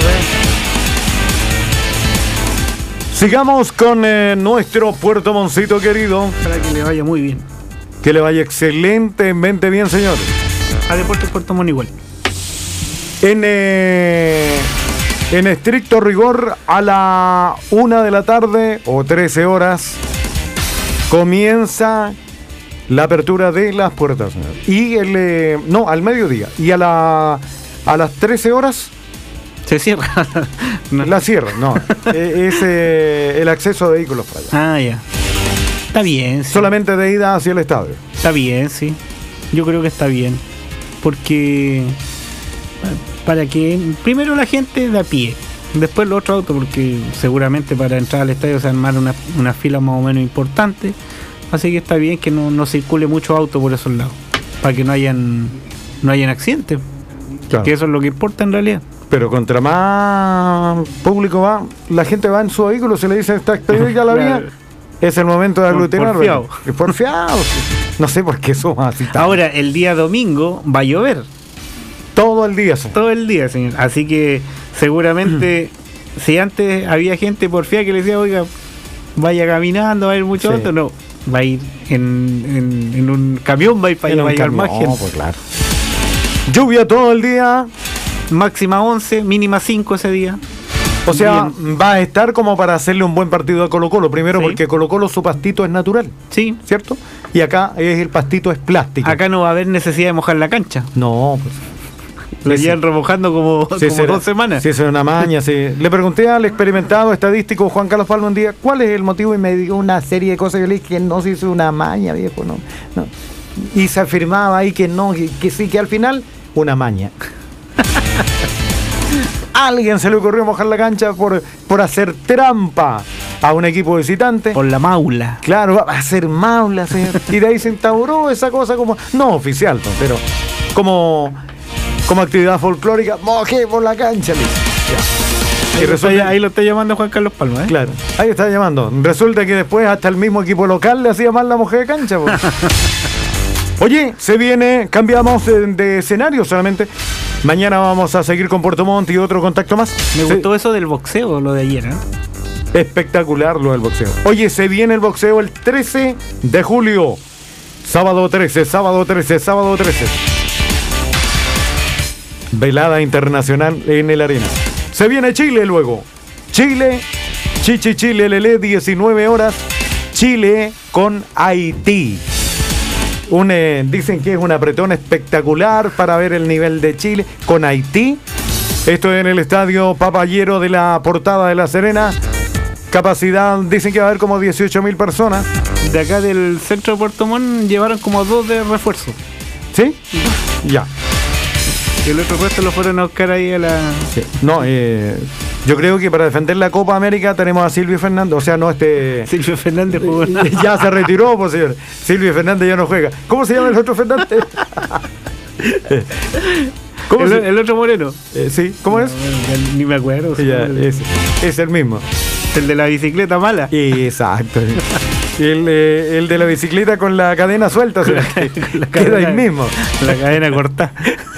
Sigamos con eh, nuestro Puerto Moncito querido. Para que le vaya muy bien. Que le vaya excelentemente bien, señor. A Deportes Puerto Montt igual. En, eh, en estricto rigor, a la una de la tarde o trece horas comienza la apertura de las puertas, señor. Y el eh, no, al mediodía. Y a la a las trece horas se cierra. No. La cierra, no. Es eh, el acceso a vehículos para allá. Ah, ya. Está bien. Sí. Solamente de ida hacia el estadio. Está bien, sí. Yo creo que está bien. Porque para que primero la gente de a pie, después los otros autos, porque seguramente para entrar al estadio se armar una, una fila más o menos importante. Así que está bien que no, no circule mucho auto por esos lados, para que no hayan no hayan accidentes. Claro. Que eso es lo que importa en realidad. Pero contra más público va, la gente va en su vehículo, se le dice está expedido ya la vía. Es el momento de aglutinar. Porfiado. Es porfiado. No sé por qué somos así. Tan... Ahora, el día domingo va a llover. Todo el día, señor. Todo el día, señor. Así que seguramente, si antes había gente porfiada que le decía, oiga, vaya caminando, va a ir mucho sí. auto, no. Va a ir en, en, en un camión, va a ir para allá, va a llegar más gente. No, pues claro. Lluvia todo el día. Máxima once, mínima cinco ese día. O sea, bien. Va a estar como para hacerle un buen partido a Colo Colo. Primero sí. Porque Colo Colo su pastito es natural. Sí. ¿Cierto? Y acá es el pastito es plástico. Acá no va a haber necesidad de mojar la cancha. No, pues. Lo llevan remojando como, sí, como será, dos semanas. Sí, es una maña, sí. Le pregunté al experimentado estadístico Juan Carlos Palma un día, ¿cuál es el motivo? Y me dijo una serie de cosas. Yo le dije que no se hizo una maña, viejo, no. no. Y se afirmaba ahí que no, que, que sí, que al final, una maña. Alguien se le ocurrió mojar la cancha por, por hacer trampa a un equipo visitante. Por la maula. Claro, va a hacer maula, señor. Y de ahí se instauró esa cosa como, no oficial, pero como como actividad folclórica, mojemos la cancha. Ya. Ahí, resulta, lo ahí lo está llamando Juan Carlos Palma, ¿eh? Claro, ahí está llamando. Resulta que después hasta el mismo equipo local le hacía mal la moje de cancha. Oye, se viene, cambiamos de, de escenario solamente. Mañana vamos a seguir con Puerto Montt y otro contacto más. Me se... gustó eso del boxeo, lo de ayer, ¿eh? Espectacular lo del boxeo. Oye, se viene el boxeo el trece de julio. Sábado trece, sábado trece, sábado trece. Velada internacional en el Arena. Se viene Chile luego. Chile, Chichi Chile, Lele, diecinueve horas. Chile con Haití. Un, eh, dicen que es un apretón espectacular para ver el nivel de Chile con Haití. Esto en el estadio Papayero de la Portada de La Serena. Capacidad, dicen que va a haber como dieciocho mil personas. De acá del centro de Puerto Montt llevaron como dos de refuerzo. ¿Sí? Ya. Y el otro resto lo fueron a buscar ahí a la... Sí. No, eh, yo creo que para defender la Copa América tenemos a Silvio Fernández. O sea, no este... Silvio Fernández jugó nada. Ya se retiró, pues señor. Silvio Fernández ya no juega. ¿Cómo se llama el otro Fernández? ¿Cómo el, se... el otro moreno. Eh, sí, ¿cómo no, es? Bueno, ni me acuerdo. Ya, es, es el mismo. El de la bicicleta mala. Exacto. El, eh, el de la bicicleta con la cadena suelta, o sea, la queda cadena, ahí mismo. La cadena cortada.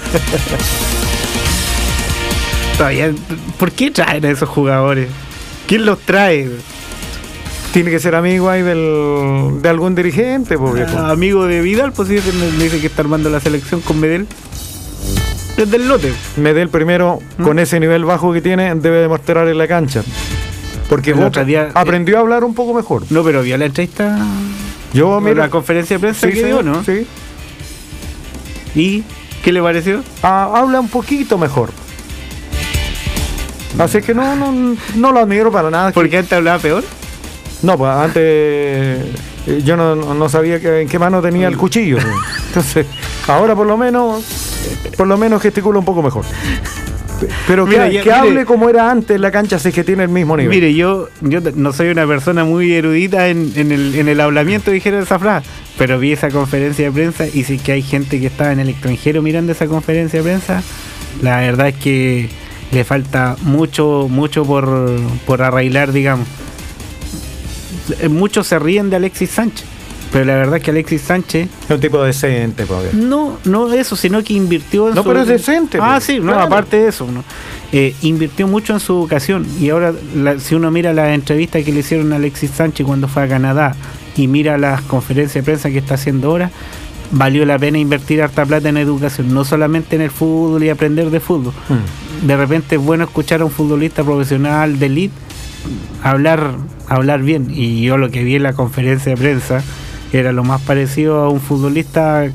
Todavía, ¿por qué traen a esos jugadores? ¿Quién los trae? Tiene que ser amigo ahí del, de algún dirigente, pues, ah, amigo de Vidal, pues sí, me dice que está armando la selección con Medel. Es del lote. Medel primero, ¿Mm? con ese nivel bajo que tiene, debe demostrar en la cancha. Porque Boca día, aprendió eh, a hablar un poco mejor. No, pero vio la entrevista. Yo, mira, la conferencia de prensa sí, que dio, ¿no? Sí. ¿Y qué le pareció? Ah, habla un poquito mejor. Así que no, no, no lo admiro para nada. ¿Por qué antes hablaba peor? No, pues antes eh, yo no, no sabía que, en qué mano tenía el cuchillo. Entonces, ahora por lo menos, por lo menos gesticula un poco mejor. Pero mira, que, ya, que mire, hable como era antes en la cancha, si es que tiene el mismo nivel. Mire, yo, yo no soy una persona muy erudita en, en, el, en el hablamiento, dijera esa frase, pero vi esa conferencia de prensa y sí que hay gente que estaba en el extranjero mirando esa conferencia de prensa. La verdad es que le falta mucho, mucho por, por arreglar, digamos. Muchos se ríen de Alexis Sánchez, pero la verdad es que Alexis Sánchez es un tipo decente, pobre. No, no eso, sino que invirtió en no, su... No, pero es decente. Ah, sí, no, claro. Aparte de eso, ¿no? Eh, invirtió mucho en su educación. Y ahora, la, si uno mira las entrevistas que le hicieron a Alexis Sánchez cuando fue a Canadá y mira las conferencias de prensa que está haciendo ahora, valió la pena invertir harta plata en educación, no solamente en el fútbol y aprender de fútbol. Hmm. De repente es bueno escuchar a un futbolista profesional de elite hablar, hablar bien. Y yo lo que vi en la conferencia de prensa era lo más parecido a un futbolista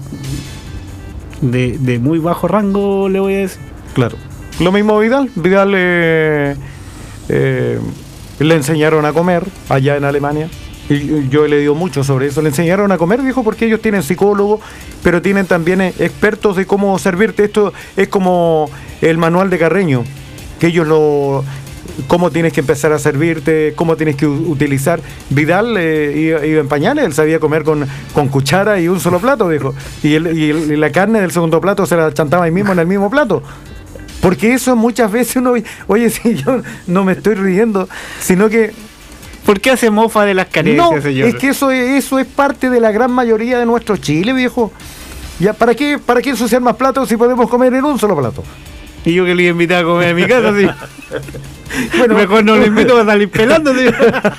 de, de muy bajo rango, le voy a decir. Claro. Lo mismo Vidal. Vidal eh, eh, le enseñaron a comer allá en Alemania. Y yo he leído mucho sobre eso. Le enseñaron a comer, dijo, porque ellos tienen psicólogos, pero tienen también expertos de cómo servirte. Esto es como el manual de Carreño, que ellos lo... cómo tienes que empezar a servirte, cómo tienes que utilizar. Vidal eh, iba, iba en pañales, él sabía comer con, con cuchara y un solo plato, dijo. Y, el, y, el, y la carne del segundo plato se la chantaba ahí mismo en el mismo plato. Porque eso muchas veces uno... Oye, si yo no me estoy riendo, sino que... ¿Por qué hace mofa de las carencias, no, señor? Es que eso, eso es parte de la gran mayoría de nuestro Chile, viejo. Ya, ¿para qué, para qué ensuciar más platos si podemos comer en un solo plato? Y yo que le invité a comer a mi casa, sí. Bueno, mejor no le invito a salir pelando, sí.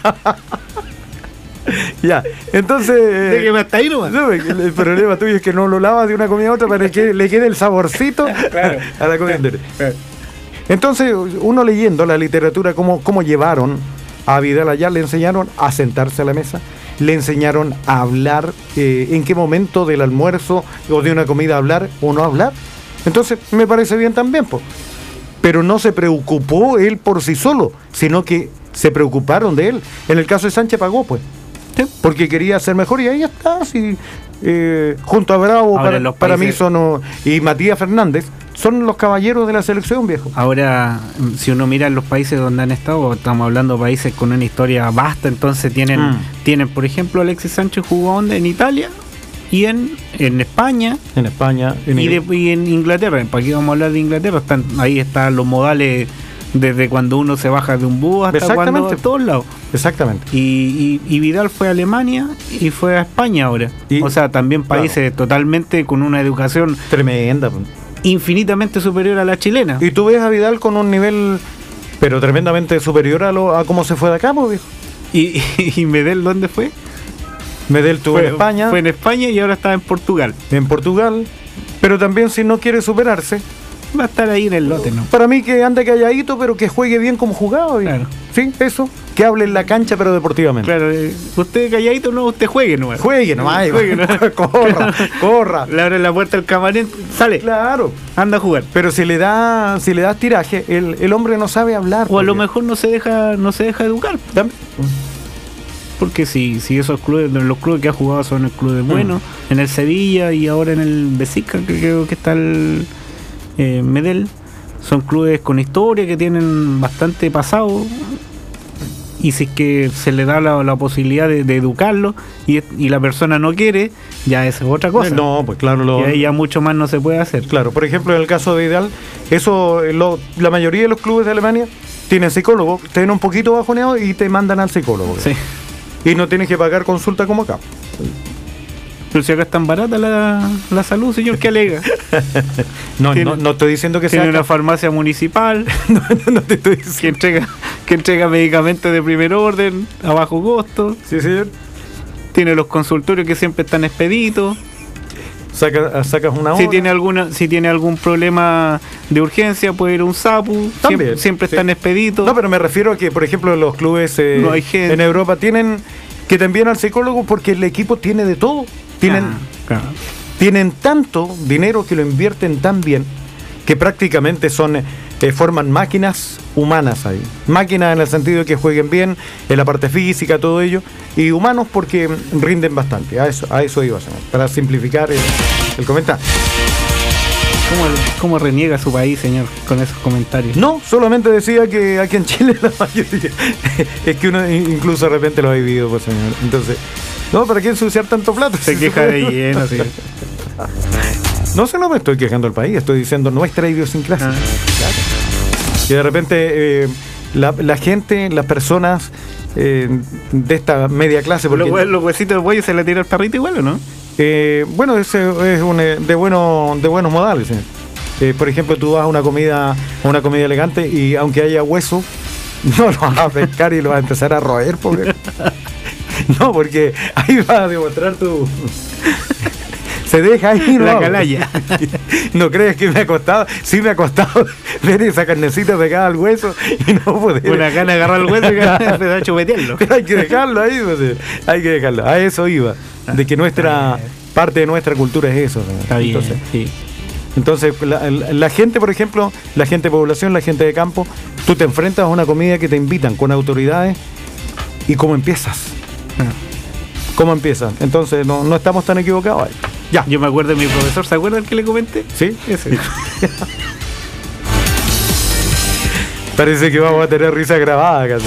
Ya, entonces... Déjeme hasta ahí nomás. No, el, el problema tuyo es que no lo lavas de una comida a otra para que le quede el saborcito claro, a la comida. Claro. Entonces, uno leyendo la literatura, cómo, cómo llevaron a Vidal allá, le enseñaron a sentarse a la mesa, le enseñaron a hablar, eh, en qué momento del almuerzo o de una comida hablar o no hablar. Entonces, me parece bien también, pues. Pero no se preocupó él por sí solo, sino que se preocuparon de él. En el caso de Sánchez pagó, pues. Sí. Porque quería ser mejor y ahí está. Sí, eh, junto a Bravo, ahora, para, para mí son... Oh, y Matías Fernández, son los caballeros de la selección, viejo. Ahora, si uno mira los países donde han estado, estamos hablando de países con una historia vasta, entonces tienen, mm. tienen por ejemplo, Alexis Sánchez jugó ¿dónde? En Italia, y en, en España. En España. En y, de, y en Inglaterra. ¿Para qué vamos a hablar de Inglaterra? Están, ahí están los modales desde cuando uno se baja de un bus hasta cuando a todos lados. Exactamente. Y, y, y Vidal fue a Alemania y fue a España ahora. Y, o sea, también países claro. totalmente con una educación tremenda, infinitamente superior a la chilena. Y tú ves a Vidal con un nivel, pero tremendamente superior a, lo, a cómo se fue de acá, pues, viejo. ¿Y, y, y Medel dónde fue? Medel estuvo en España. Fue en España y ahora está en Portugal. En Portugal. Pero también si no quiere superarse, va a estar ahí en el lote, ¿no? Para mí que ande calladito, pero que juegue bien como jugaba. Claro. Sí, eso. Que hable en la cancha, pero deportivamente. Claro, eh, usted calladito, no, usted juegue nomás. Juegue nomás. Juegue nomás. corra, corra. Le abre la puerta al camarín, sale. Claro. Anda a jugar. Pero si le da, si le das tiraje, el, el hombre no sabe hablar. O porque... a lo mejor no se deja, no se deja educar. ¿También? Porque si, si esos clubes, los clubes que ha jugado son el club de buenos, mm. en el Sevilla y ahora en el Besiktas, que creo que está el eh, Medel, son clubes con historia que tienen bastante pasado, y si es que se le da la, la posibilidad de, de educarlo y, y la persona no quiere, ya es otra cosa. No, pues claro. Lo... Y ahí ya mucho más no se puede hacer. Claro, por ejemplo, en el caso de Vidal, eso, lo, la mayoría de los clubes de Alemania tienen psicólogo, te ven un poquito bajoneado y te mandan al psicólogo. Sí. Y no tienes que pagar consulta como acá. Pero si acá es tan barata la, la salud, señor, ¿qué alega? no, no, no estoy diciendo que tiene sea. Tiene una farmacia municipal. no, no, no te estoy diciendo. Que entrega, que entrega medicamentos de primer orden, a bajo costo. Sí, señor. Tiene los consultorios que siempre están expeditos. Saca, sacas una hora. Si tiene alguna, si tiene algún problema de urgencia, puede ir a un SAPU. También, siempre, siempre sí. están expeditos. No, pero me refiero a que, por ejemplo, los clubes eh, no hay gente. en Europa tienen que te envían al psicólogo porque el equipo tiene de todo. Tienen, ah, claro. tienen tanto dinero que lo invierten tan bien que prácticamente son eh, forman máquinas humanas ahí. Máquinas en el sentido de que jueguen bien, en la parte física, todo ello, y humanos porque rinden bastante. A eso, a eso iba, señor, para simplificar el, el comentario. ¿Cómo, ¿Cómo reniega su país, señor, con esos comentarios? No, solamente decía que aquí en Chile la mayoría es que uno incluso de repente lo ha vivido, pues, señor. Entonces, no, ¿para qué ensuciar tanto plato? Se queja de lleno, sí. No se lo me estoy quejando al país, estoy diciendo nuestra idiosincrasia. Ah. Claro. Que de repente eh, la, la gente, las personas eh, de esta media clase... Porque, los, los huesitos de pollo se le tira al perrito igual, ¿o no? Eh, bueno, ese es un, de, bueno, de buenos modales. ¿eh? Eh, por ejemplo, tú vas a una comida, a una comida elegante y aunque haya hueso, no lo vas a pescar y lo vas a empezar a roer, porque... No, porque ahí vas a demostrar tu... Se deja ahí, la calalla. ¿No crees que me ha costado? Sí me ha costado ver esa carnecita pegada al hueso y no poder... Una gana de agarrar el hueso y empezar a chupetearlo. Pero hay que dejarlo ahí, pues, hay que dejarlo. A eso iba. De que nuestra... Parte de nuestra cultura es eso. ¿no? Está bien, entonces, sí. Entonces, la, la gente, por ejemplo, la gente de población, la gente de campo, tú te enfrentas a una comida que te invitan con autoridades y cómo empiezas. ¿Cómo empiezan? Entonces, no, no estamos tan equivocados ahí. Ya. Yo me acuerdo de mi profesor, ¿se acuerda el que le comenté? Sí, ese. Parece que vamos a tener risa grabada casi.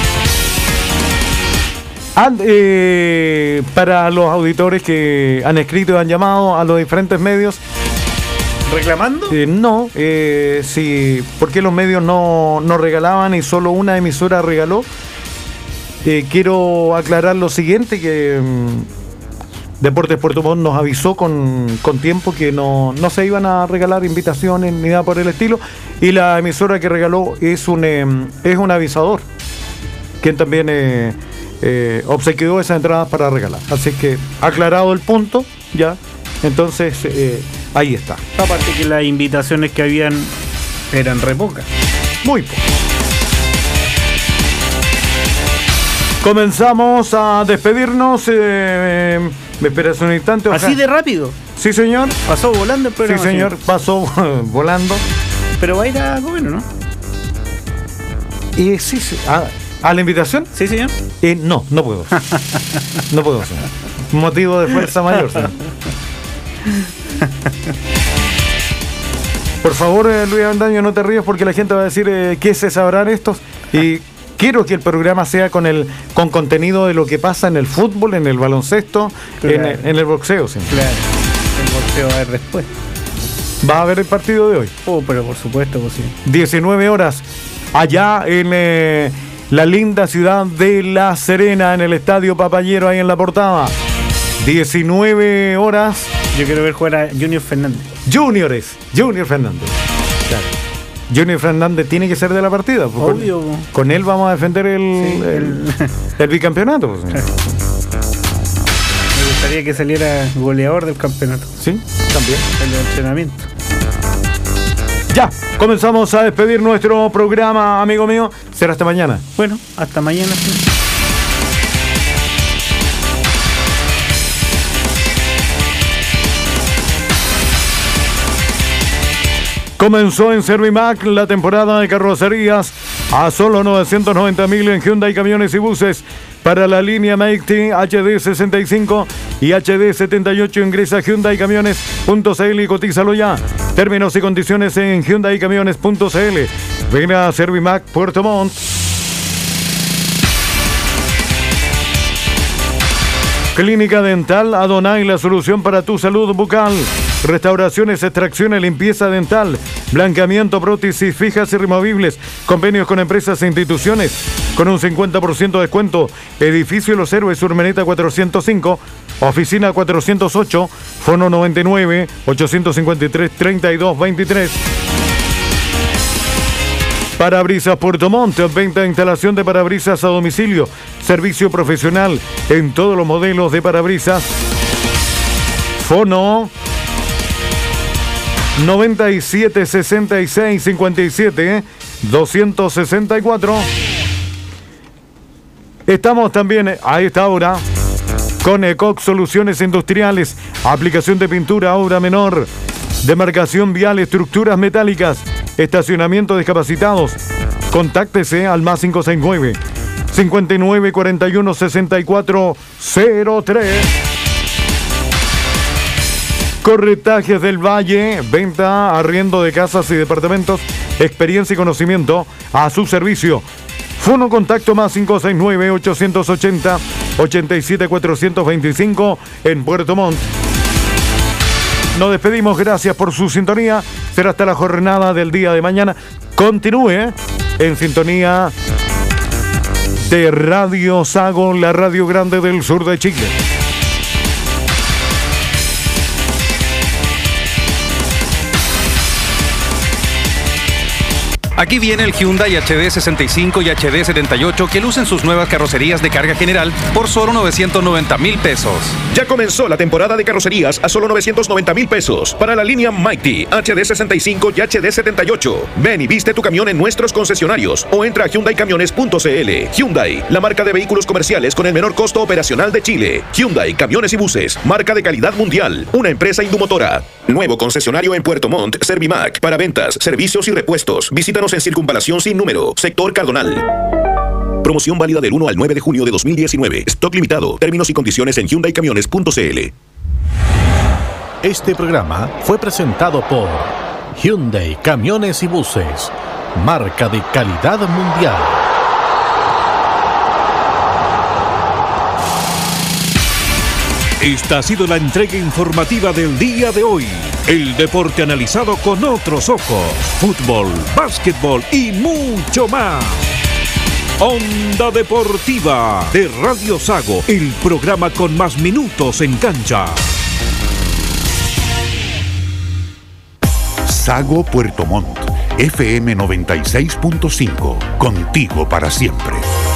And, eh, para los auditores que han escrito y han llamado a los diferentes medios. ¿Reclamando? Eh, no, eh, sí, porque los medios no, no regalaban y solo una emisora regaló. Eh, quiero aclarar lo siguiente, que um, Deportes Puerto Montt nos avisó con, con tiempo que no, no se iban a regalar invitaciones ni nada por el estilo, y la emisora que regaló es un, eh, es un avisador, quien también eh, eh, obsequió esas entradas para regalar. Así que, aclarado el punto, ya, entonces eh, ahí está. Aparte que las invitaciones que habían eran re pocas. Muy pocas. Comenzamos a despedirnos. Eh, ¿Me esperas un instante? Ojalá. ¿Así de rápido? Sí, señor. Pasó volando el programa. Sí, señor. Pasó volando. Pero va a ir a comer, ¿no? Eh, sí, sí. ¿A, ¿A la invitación? Sí, señor. Eh, no, no puedo. No puedo, señor. Motivo de fuerza mayor, señor. Por favor, eh, Luis Avendaño, no te rías porque la gente va a decir eh, ¿qué se sabrán estos? Y quiero que el programa sea con el con contenido de lo que pasa en el fútbol, en el baloncesto, claro. en, el, en el boxeo. ¿Sí? Claro, el boxeo va a haber después. ¿Va a haber el partido de hoy? Oh, pero por supuesto, pues sí. diecinueve horas, allá en eh, la linda ciudad de La Serena, en el Estadio Papayero, ahí en la portada. diecinueve horas. Yo quiero ver jugar a Junior Fernández. Juniores, Junior Fernández. Claro. Junior Fernández tiene que ser de la partida. Obvio. Con, con él vamos a defender el, Sí, el, el- el bicampeonato. Pues. Me gustaría que saliera goleador del campeonato. Sí, también. El entrenamiento. Ya, comenzamos a despedir nuestro programa, amigo mío. Será hasta mañana. Bueno, hasta mañana. Sí. Comenzó en Servimac la temporada de carrocerías a solo novecientos noventa mil en Hyundai Camiones y Buses. Para la línea Make H D sesenta y cinco y H D setenta y ocho ingresa a hyundai camiones punto c l y cotízalo ya. Términos y condiciones en hyundai camiones punto c l. Ven a Servimac Puerto Montt. Clínica Dental Adonai, la solución para tu salud bucal. Restauraciones, extracciones, limpieza dental, blanqueamiento, prótesis fijas y removibles. Convenios con empresas e instituciones con un cincuenta por ciento de descuento. Edificio Los Héroes, Urmeneta cuatrocientos cinco, oficina cuatrocientos ocho, fono noventa y nueve, ochocientos cincuenta y tres, treinta y dos veintitrés. Parabrisas Puerto Montt, venta e instalación de parabrisas a domicilio, servicio profesional en todos los modelos de parabrisas. Fono noventa y siete, sesenta y seis, cincuenta y siete, doscientos sesenta y cuatro. Estamos también a esta hora con Ecox Soluciones Industriales, aplicación de pintura, obra menor, demarcación vial, estructuras metálicas, estacionamiento discapacitados. Contáctese al más cinco seis nueve, cincuenta y nueve, cuarenta y uno, sesenta y cuatro cero tres. Corretajes del Valle, venta, arriendo de casas y departamentos, experiencia y conocimiento a su servicio. Fono contacto más cinco seis nueve, ochocientos ochenta, ochenta y siete, cuatrocientos veinticinco en Puerto Montt. Nos despedimos, gracias por su sintonía. Será hasta la jornada del día de mañana. Continúe en sintonía de Radio Sago, la radio grande del sur de Chile. Aquí viene el Hyundai H D sesenta y cinco y H D setenta y ocho que lucen sus nuevas carrocerías de carga general por solo novecientos noventa mil pesos. Ya comenzó la temporada de carrocerías a solo novecientos noventa mil pesos para la línea Mighty H D sesenta y cinco y H D setenta y ocho. Ven y viste tu camión en nuestros concesionarios o entra a hyundai camiones punto c l. Hyundai, la marca de vehículos comerciales con el menor costo operacional de Chile. Hyundai Camiones y Buses, marca de calidad mundial, una empresa indumotora. Nuevo concesionario en Puerto Montt, Servimac, para ventas, servicios y repuestos. Visítanos en Circunvalación Sin Número, Sector Cardonal. Promoción válida del uno al nueve de junio de dos mil diecinueve. Stock limitado. Términos y condiciones en hyundai camiones punto c l. Este programa fue presentado por Hyundai Camiones y Buses, marca de calidad mundial. Esta ha sido la entrega informativa del día de hoy. El deporte analizado con otros ojos. Fútbol, básquetbol y mucho más. Onda Deportiva de Radio Sago, el programa con más minutos en cancha. Sago Puerto Montt, F M noventa y seis punto cinco, contigo para siempre.